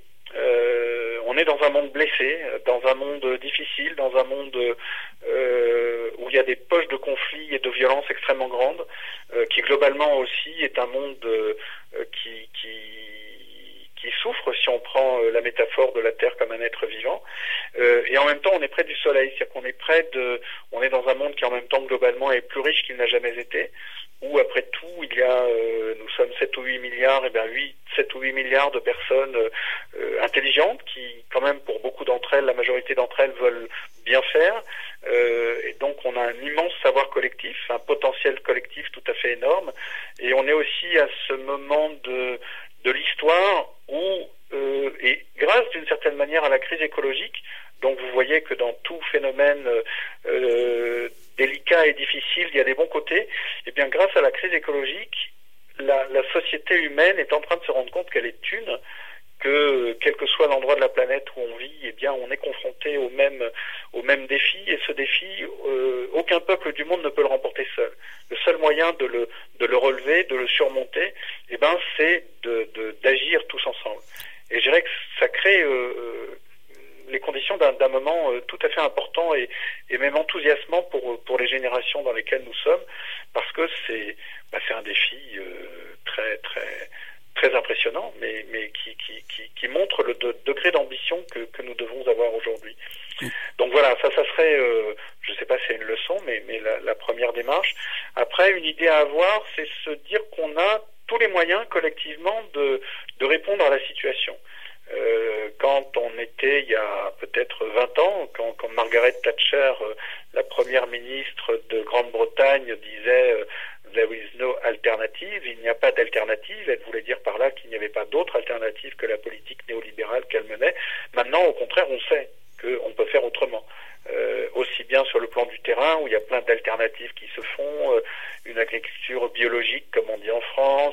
dans un monde blessé, dans un monde difficile, dans un monde où il y a des poches de conflits et de violences extrêmement grandes, qui globalement aussi est un monde qui souffre, si on prend la métaphore de la Terre comme un être vivant, et en même temps on est près du soleil, c'est-à-dire qu'on est on est dans un monde qui en même temps globalement est plus riche qu'il n'a jamais été, où après tout il y a, nous sommes 7 ou 8 milliards, et bien 7 ou 8 milliards de personnes intelligentes qui, quand même pour beaucoup d'entre elles, la majorité d'entre elles veulent bien faire, et donc on a un immense savoir collectif, un potentiel collectif tout à fait énorme, et on est aussi à ce moment de l'histoire où, et grâce d'une certaine manière à la crise écologique, donc vous voyez que dans tout phénomène délicat et difficile, il y a des bons côtés, et bien grâce à la crise écologique, la société humaine est en train de se rendre compte qu'elle est une, que quel que soit l'endroit de la planète où on vit, eh bien on est confronté au même défi, et ce défi, aucun peuple du monde ne peut le remporter seul. Le seul moyen de le relever, de le surmonter, eh ben c'est d'agir tous ensemble. Et je dirais que ça crée les conditions d'un moment tout à fait important et même enthousiasmant pour les générations dans lesquelles nous sommes, parce que c'est un défi très impressionnant, mais qui montre le degré d'ambition que nous devons avoir aujourd'hui. Donc voilà, ça serait, je ne sais pas si c'est une leçon, mais la première démarche. Après, une idée à avoir, c'est se dire qu'on a tous les moyens collectivement de répondre à la situation. Quand on était, il y a peut-être 20 ans, quand Margaret Thatcher, la première ministre de Grande-Bretagne, disait There is no alternative, il n'y a pas d'alternative, elle voulait dire par là qu'il n'y avait pas d'autre alternative que la politique néolibérale qu'elle menait. Maintenant, au contraire, on sait qu'on peut faire autrement. Aussi bien sur le plan du terrain, où il y a plein d'alternatives qui se font, une agriculture biologique, comme on dit en France,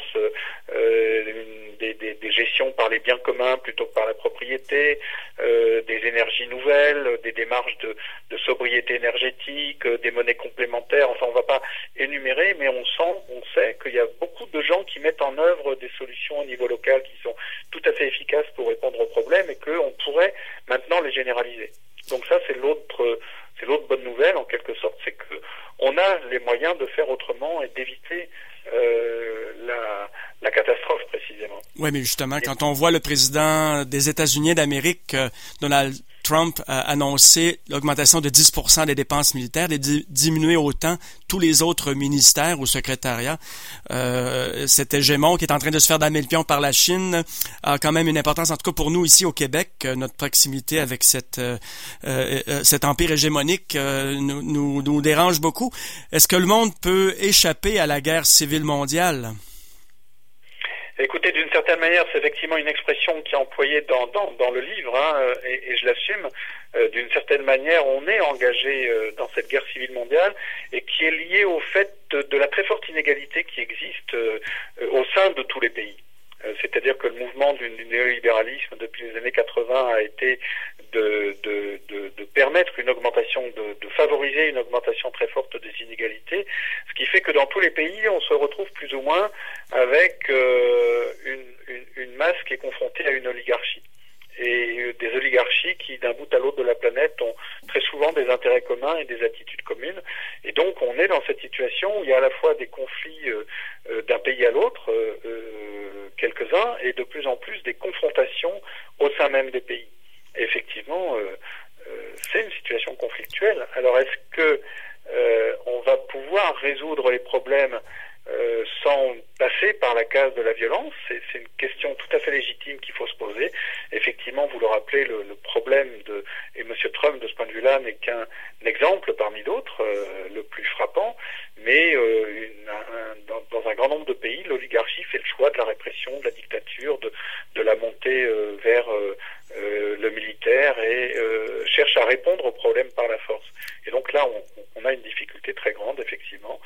des gestions par les biens communs plutôt que par la propriété, des énergies nouvelles, des démarches de sobriété énergétique, des monnaies complémentaires. Enfin, on ne va pas énumérer, mais on sait qu'il y a beaucoup de gens qui mettent en œuvre des solutions au niveau local qui sont tout à fait efficaces pour répondre aux problèmes, et qu'on pourrait maintenant les généraliser. Donc ça, c'est l'autre bonne nouvelle en quelque sorte, c'est que on a les moyens de faire autrement et d'éviter la catastrophe précisément. Oui, mais justement, quand on voit le président des États-Unis d'Amérique, Donald Trump, a annoncé l'augmentation de 10% des dépenses militaires, de diminuer autant tous les autres ministères ou secrétariats. Cet hégémon qui est en train de se faire damer le pion par la Chine a quand même une importance, en tout cas pour nous ici au Québec. Notre proximité avec cet empire hégémonique nous dérange beaucoup. Est-ce que le monde peut échapper à la guerre civile mondiale? Écoutez, d'une certaine manière, c'est effectivement une expression qui est employée dans le livre, hein, et je l'assume. D'une certaine manière, on est engagé dans cette guerre civile mondiale, et qui est liée au fait de la très forte inégalité qui existe au sein de tous les pays. C'est-à-dire que le mouvement du néolibéralisme depuis les années 80 a été de permettre une augmentation, de favoriser une augmentation très forte des inégalités, ce qui fait que dans tous les pays, on se retrouve plus ou moins avec une masse qui est confrontée à une oligarchie. et des oligarchies qui, d'un bout à l'autre de la planète, ont très souvent des intérêts communs et des attitudes communes. Et donc, on est dans cette situation où il y a à la fois des conflits d'un pays à l'autre, quelques-uns, et de plus en plus des confrontations au sein même des pays. Et effectivement, c'est une situation conflictuelle. Alors, est-ce que on va pouvoir résoudre les problèmes sans passer par la case de la violence? C'est une question tout à fait légitime qu'il faut se poser. Effectivement, vous le rappelez, le problème et M. Trump, de ce point de vue-là, n'est qu'un exemple parmi d'autres, le plus frappant, mais dans un grand nombre de pays, l'oligarchie fait le choix de la répression, de la dictature, de la montée vers le militaire et cherche à répondre aux problèmes par la force. Et donc là, on a une difficulté très grande, effectivement.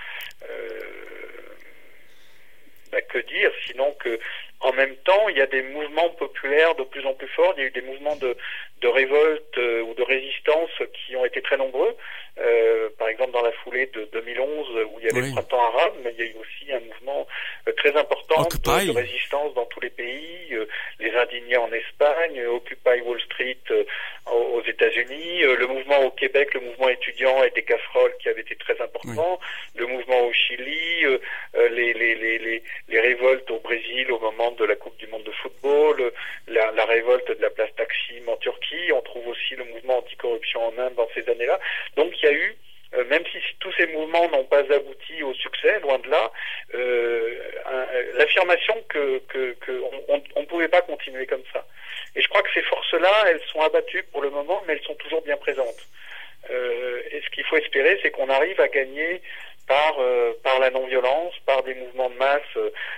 Que dire, sinon que en même temps, il y a des mouvements populaires de plus en plus forts. Il y a eu des mouvements de révolte ou de résistance qui ont été très nombreux. Par exemple, dans la foulée de 2011, où il y avait le printemps arabe, mais il y a eu aussi un mouvement très important de résistance dans tous les pays. Les indignés en Espagne, Occupy Wall Street aux États-Unis, le mouvement au Québec, le mouvement étudiant et des casseroles qui avait été très important, le mouvement au Chili, les révoltes au Brésil au moment de la Coupe du Monde de football, la révolte de la place Taksim en Turquie. On trouve aussi le mouvement anticorruption en Inde dans ces années-là. Donc il y a eu, même si tous ces mouvements n'ont pas abouti au succès, loin de là, l'affirmation qu'on ne pouvait pas continuer comme ça. Et je crois que ces forces-là, elles sont abattues pour le moment, mais elles sont toujours bien présentes. Et ce qu'il faut espérer, c'est qu'on arrive à gagner par la non-violence, par des mouvements de masse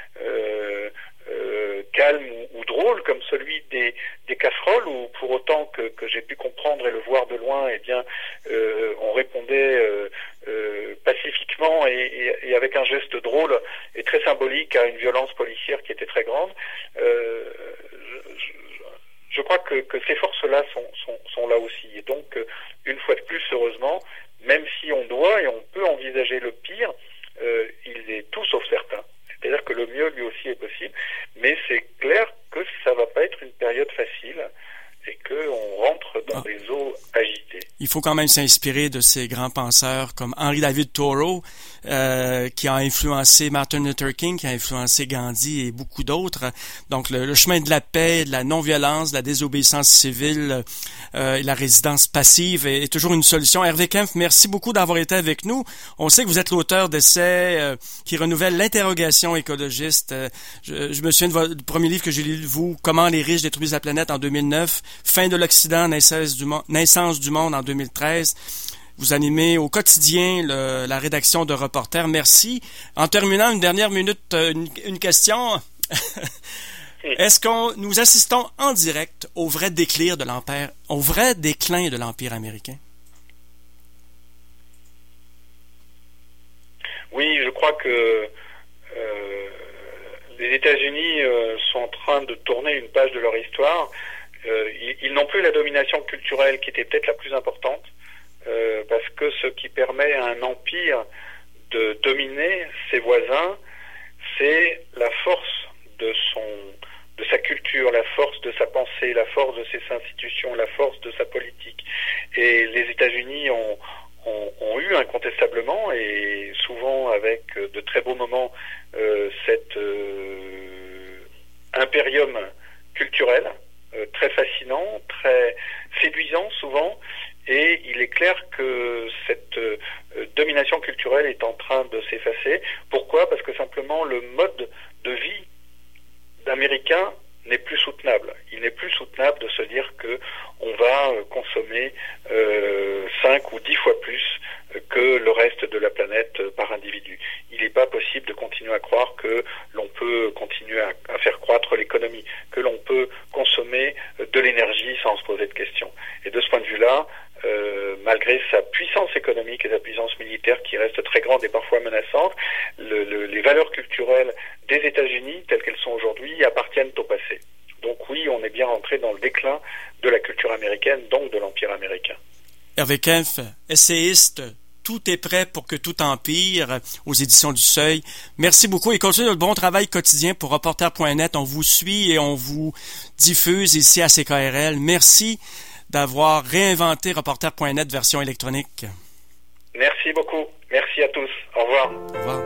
calmes ou drôles, comme celui des casseroles, où pour autant que j'ai pu comprendre et le voir de loin, eh bien, on répondait pacifiquement et avec un geste drôle et très symbolique à une violence policière qui était très grande. Je crois que ces forces-là sont là aussi. Et donc, une fois de plus, heureusement, même si on doit et on peut envisager le pire, il est tout sauf certain. C'est-à-dire que le mieux, lui aussi, est possible. Mais c'est clair que ça va pas être une période facile et qu'on rentre dans des eaux agitées. Il faut quand même s'inspirer de ces grands penseurs comme Henry David Thoreau, qui a influencé Martin Luther King, qui a influencé Gandhi et beaucoup d'autres. Donc le chemin de la paix, de la non-violence, de la désobéissance civile et la résidence passive est toujours une solution. Hervé Kempf, merci beaucoup d'avoir été avec nous. On sait que vous êtes l'auteur d'essais qui renouvellent l'interrogation écologiste. Je me souviens de votre premier livre que j'ai lu de vous, Comment les riches détruisent la planète, en 2009, Fin de l'Occident, naissance du monde en 2013. Vous animez au quotidien la rédaction de Reporters. Merci. En terminant, une dernière minute, une question. Est-ce que nous assistons en direct au vrai déclin de l'Empire américain? Oui, je crois que les États-Unis sont en train de tourner une page de leur histoire. Ils n'ont plus la domination culturelle qui était peut-être la plus importante, parce que ce qui permet à un empire de dominer ses voisins, c'est la force de sa culture, la force de sa pensée, la force de ses institutions, la force de sa politique. Et les États-Unis ont eu incontestablement, et souvent avec de très beaux moments, cet impérium culturel, très fascinant, très séduisant souvent, et il est clair que cette domination culturelle est en train de s'effacer. Pourquoi ? Parce que simplement le mode de vie américain n'est plus soutenable. Il n'est plus soutenable de se dire que on va consommer 5 ou 10 fois plus que le reste de la planète par individu. Il n'est pas possible de continuer à croire que l'on peut continuer à faire croître l'économie, que l'on peut consommer de l'énergie sans se poser de questions. Et de ce point de vue-là, malgré sa puissance économique et sa puissance militaire qui reste très grande et parfois menaçante, les valeurs culturelles des États-Unis, telles qu'elles sont aujourd'hui, appartiennent au passé. Donc oui, on est bien rentré dans le déclin de la culture américaine, donc de l'Empire américain. Hervé Kempf, essayiste, Tout est prêt pour que tout empire aux éditions du Seuil. Merci beaucoup et continuez notre bon travail quotidien pour Reporter.net. On vous suit et on vous diffuse ici à CKRL. Merci d'avoir réinventé Reporter.net version électronique. Merci beaucoup. Merci à tous. Au revoir. Au revoir.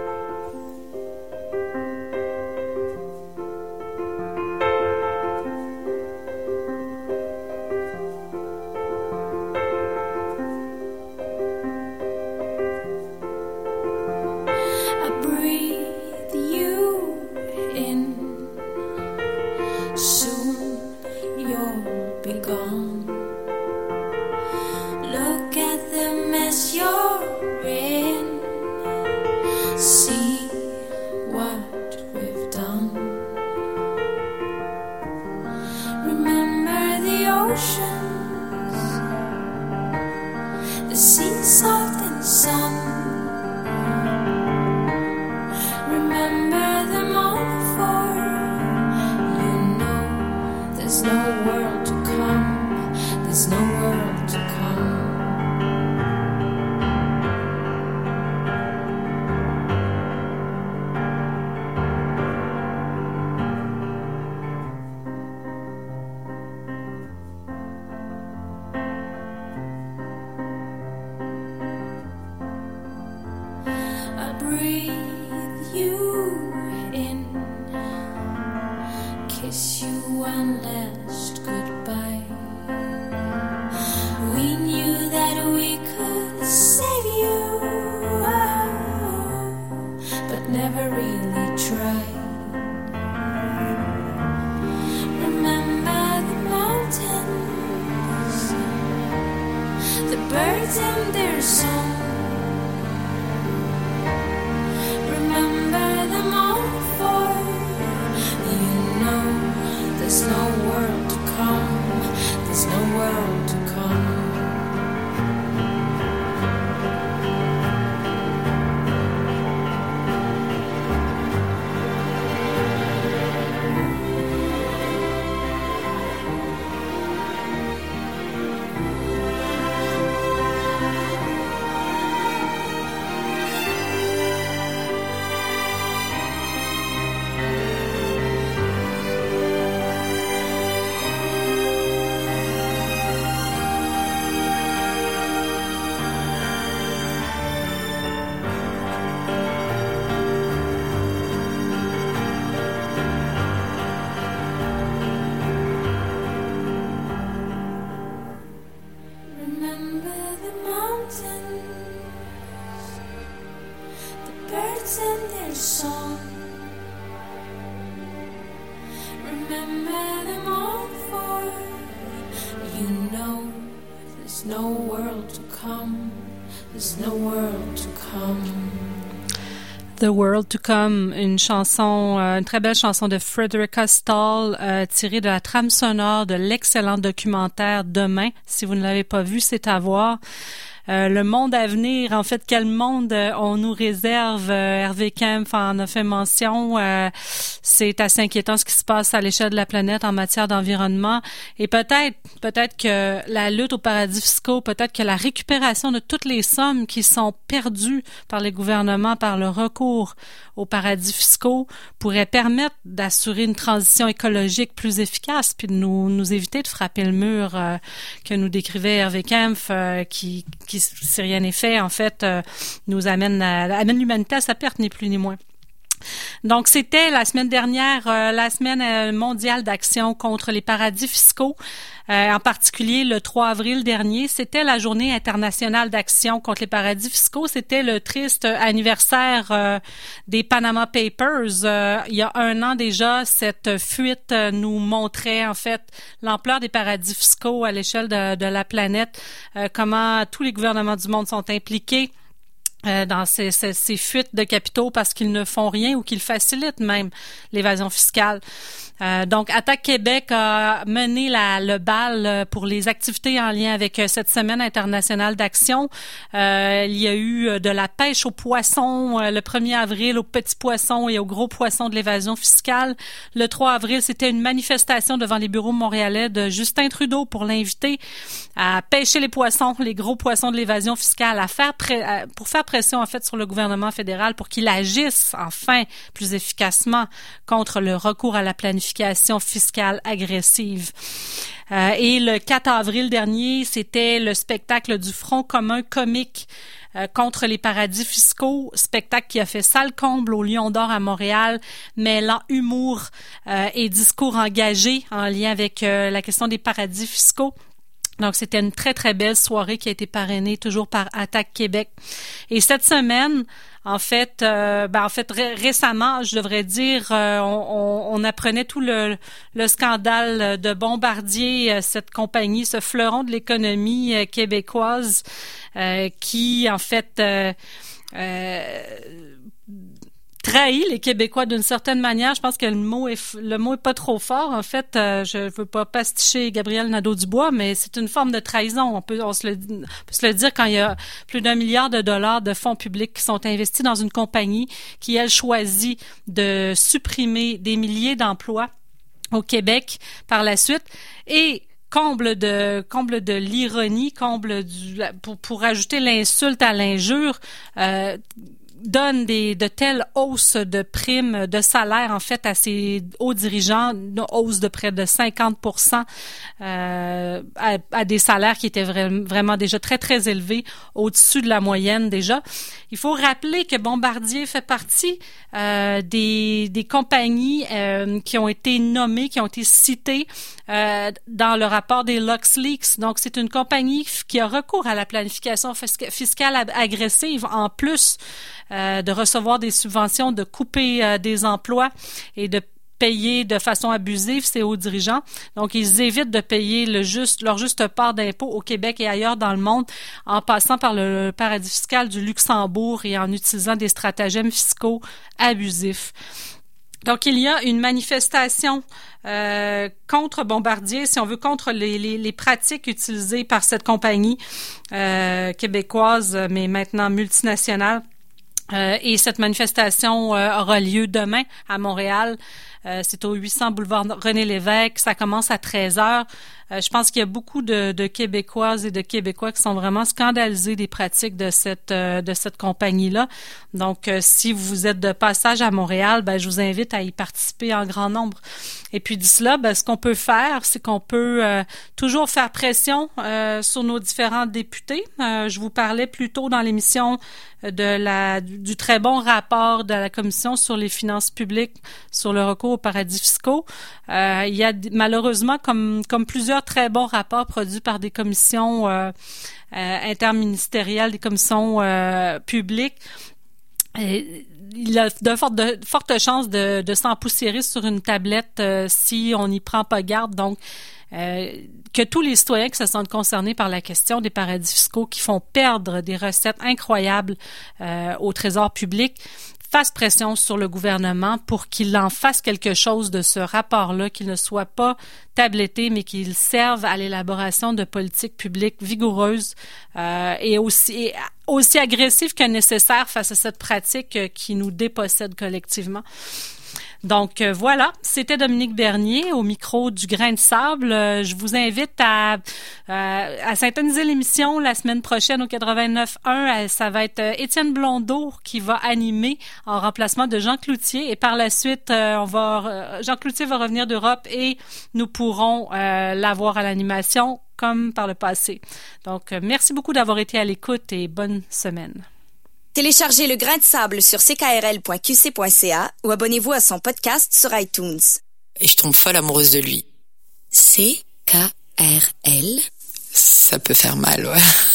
The World to Come, une chanson, une très belle chanson de Frederica Stahl, tirée de la trame sonore de l'excellent documentaire Demain. Si vous ne l'avez pas vu, c'est à voir. Le monde à venir, en fait, quel monde on nous réserve? Hervé Kempf en a fait mention. C'est assez inquiétant ce qui se passe à l'échelle de la planète en matière d'environnement. Et peut-être que la lutte aux paradis fiscaux, peut-être que la récupération de toutes les sommes qui sont perdues par les gouvernements par le recours aux paradis fiscaux pourrait permettre d'assurer une transition écologique plus efficace, puis de nous éviter de frapper le mur que nous décrivait Hervé Kempf, qui si rien n'est fait, en fait, nous amène l'humanité à sa perte, ni plus ni moins. Donc, c'était la semaine dernière, la semaine mondiale d'action contre les paradis fiscaux. En particulier, le 3 avril dernier, c'était la journée internationale d'action contre les paradis fiscaux. C'était le triste anniversaire des Panama Papers. Il y a 1 an déjà, cette fuite nous montrait en fait l'ampleur des paradis fiscaux à l'échelle de la planète, comment tous les gouvernements du monde sont impliqués. dans ces fuites de capitaux parce qu'ils ne font rien ou qu'ils facilitent même l'évasion fiscale. Donc, Attaque Québec a mené le bal pour les activités en lien avec cette semaine internationale d'action. Il y a eu de la pêche aux poissons le 1er avril, aux petits poissons et aux gros poissons de l'évasion fiscale. Le 3 avril, c'était une manifestation devant les bureaux montréalais de Justin Trudeau pour l'inviter à pêcher les poissons, les gros poissons de l'évasion fiscale, pour faire pression en fait sur le gouvernement fédéral pour qu'il agisse enfin plus efficacement contre le recours à la planification fiscale agressive. Et le 4 avril dernier, c'était le spectacle du Front commun comique contre les paradis fiscaux, spectacle qui a fait salle comble au Lion d'Or à Montréal, mêlant humour et discours engagés en lien avec la question des paradis fiscaux. Donc, c'était une très, très belle soirée qui a été parrainée toujours par Attaque Québec. Et cette semaine, récemment, je devrais dire, on apprenait tout le scandale de Bombardier, cette compagnie, ce fleuron de l'économie québécoise, qui, en fait, trahit les Québécois d'une certaine manière. Je pense que le mot est pas trop fort. En fait, je veux pas pasticher Gabriel Nadeau-Dubois, mais c'est une forme de trahison. On peut se le dire quand il y a plus d'1 milliard de dollars de fonds publics qui sont investis dans une compagnie qui, elle, choisit de supprimer des milliers d'emplois au Québec par la suite. Et comble de l'ironie, pour ajouter l'insulte à l'injure, donne de telles hausses de primes, de salaire, en fait, à ses hauts dirigeants, une hausse de près de 50%, à des salaires qui étaient vraiment déjà très, très élevés, au-dessus de la moyenne déjà. Il faut rappeler que Bombardier fait partie des compagnies qui ont été nommées, qui ont été citées dans le rapport des LuxLeaks. Donc, c'est une compagnie qui a recours à la planification fiscale agressive, en plus de recevoir des subventions, de couper des emplois et de payer de façon abusive ses hauts dirigeants. Donc, ils évitent de payer leur juste part d'impôts au Québec et ailleurs dans le monde en passant par le paradis fiscal du Luxembourg et en utilisant des stratagèmes fiscaux abusifs. Donc, il y a une manifestation contre Bombardier, si on veut, contre les pratiques utilisées par cette compagnie québécoise, mais maintenant multinationale. Et cette manifestation aura lieu demain à Montréal. C'est au 800 boulevard René-Lévesque. Ça commence à 13h. Je pense qu'il y a beaucoup de Québécoises et de Québécois qui sont vraiment scandalisés des pratiques de cette compagnie-là. Donc, si vous êtes de passage à Montréal, je vous invite à y participer en grand nombre. Et puis d'ici là, ce qu'on peut faire, c'est qu'on peut toujours faire pression sur nos différents députés. Je vous parlais plus tôt dans l'émission du très bon rapport de la Commission sur les finances publiques sur le recours aux paradis fiscaux. Il y a malheureusement, comme plusieurs très bons rapports produits par des commissions interministérielles, des commissions publiques, il a de fortes chances de s'empoussiérer sur une tablette si on n'y prend pas garde. Donc, que tous les citoyens qui se sentent concernés par la question des paradis fiscaux qui font perdre des recettes incroyables au trésor public fassent pression sur le gouvernement pour qu'il en fasse quelque chose de ce rapport-là, qu'il ne soit pas tabletté, mais qu'il serve à l'élaboration de politiques publiques vigoureuses et aussi agressives que nécessaires face à cette pratique qui nous dépossède collectivement. Donc voilà, c'était Dominique Bernier au micro du Grain de Sable. Je vous invite à syntoniser l'émission la semaine prochaine au 89.1. Ça va être Étienne Blondeau qui va animer en remplacement de Jean Cloutier. Et par la suite, Jean Cloutier va revenir d'Europe et nous pourrons l'avoir à l'animation comme par le passé. Donc merci beaucoup d'avoir été à l'écoute et bonne semaine. Téléchargez Le Grain de Sable sur ckrl.qc.ca ou abonnez-vous à son podcast sur iTunes. Et je tombe folle amoureuse de lui. CKRL? Ça peut faire mal,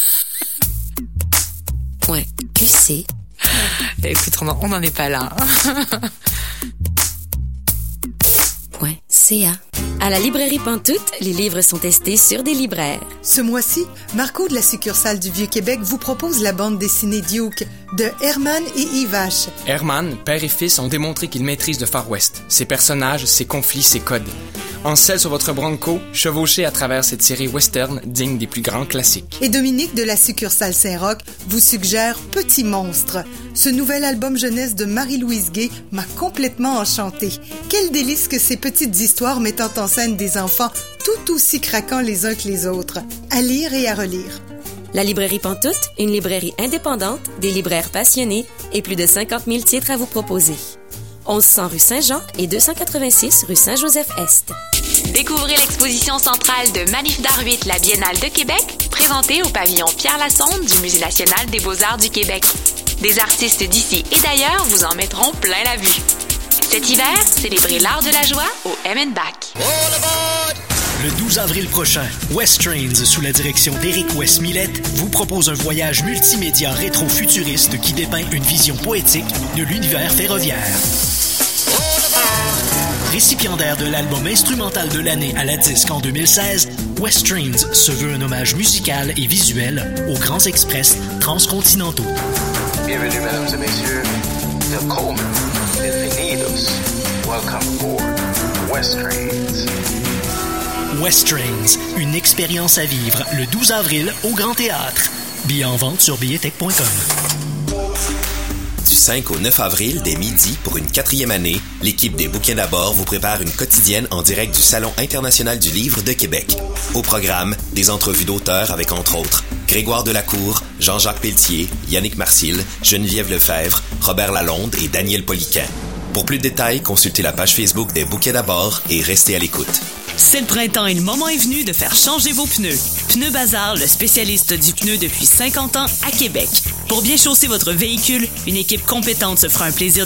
ouais. .qc. Écoute, on n'en est pas là. .ca. À la librairie Pantoute, les livres sont testés sur des libraires. Ce mois-ci, Marco de la succursale du Vieux-Québec vous propose la bande dessinée Duke de Herman et Yvache. Herman, père et fils, ont démontré qu'ils maîtrisent le Far West. Ses personnages, ses conflits, ses codes. En selle sur votre Bronco, chevauchez à travers cette série western digne des plus grands classiques. Et Dominique de la succursale Saint-Roch vous suggère Petit Monstre. Ce nouvel album jeunesse de Marie-Louise Gay m'a complètement enchantée. Quel délice que ces petites histoires mettant en scène des enfants tout aussi craquants les uns que les autres. À lire et à relire. La librairie Pantoute, une librairie indépendante, des libraires passionnés et plus de 50 000 titres à vous proposer. 1100 rue Saint-Jean et 286 rue Saint-Joseph-Est. Découvrez l'exposition centrale de Manif d'Art 8, la Biennale de Québec, présentée au pavillon Pierre Lassonde du Musée national des beaux-arts du Québec. Des artistes d'ici et d'ailleurs vous en mettront plein la vue. Cet hiver, célébrez l'art de la joie au M&Back. Le 12 avril prochain, West Trains, sous la direction d'Éric West-Millette, vous propose un voyage multimédia rétro-futuriste qui dépeint une vision poétique de l'univers ferroviaire. Récipiendaire de l'album instrumental de l'année à la disque en 2016, West Trains se veut un hommage musical et visuel aux grands express transcontinentaux. Bienvenue, mesdames et messieurs, de Coleman, bienvenidos, welcome aboard, West Trains. West Trains, une expérience à vivre le 12 avril au Grand Théâtre. Billets en vente sur billetech.com. Du 5 au 9 avril, dès midi, pour une 4e année, l'équipe des Bouquets d'Abord vous prépare une quotidienne en direct du Salon international du livre de Québec. Au programme, des entrevues d'auteurs avec, entre autres, Grégoire Delacour, Jean-Jacques Pelletier, Yannick Marcil, Geneviève Lefebvre, Robert Lalonde et Daniel Poliquin. Pour plus de détails, consultez la page Facebook des Bouquets d'Abord et restez à l'écoute. C'est le printemps et le moment est venu de faire changer vos pneus. Pneus Bazar, le spécialiste du pneu depuis 50 ans à Québec. Pour bien chausser votre véhicule, une équipe compétente se fera un plaisir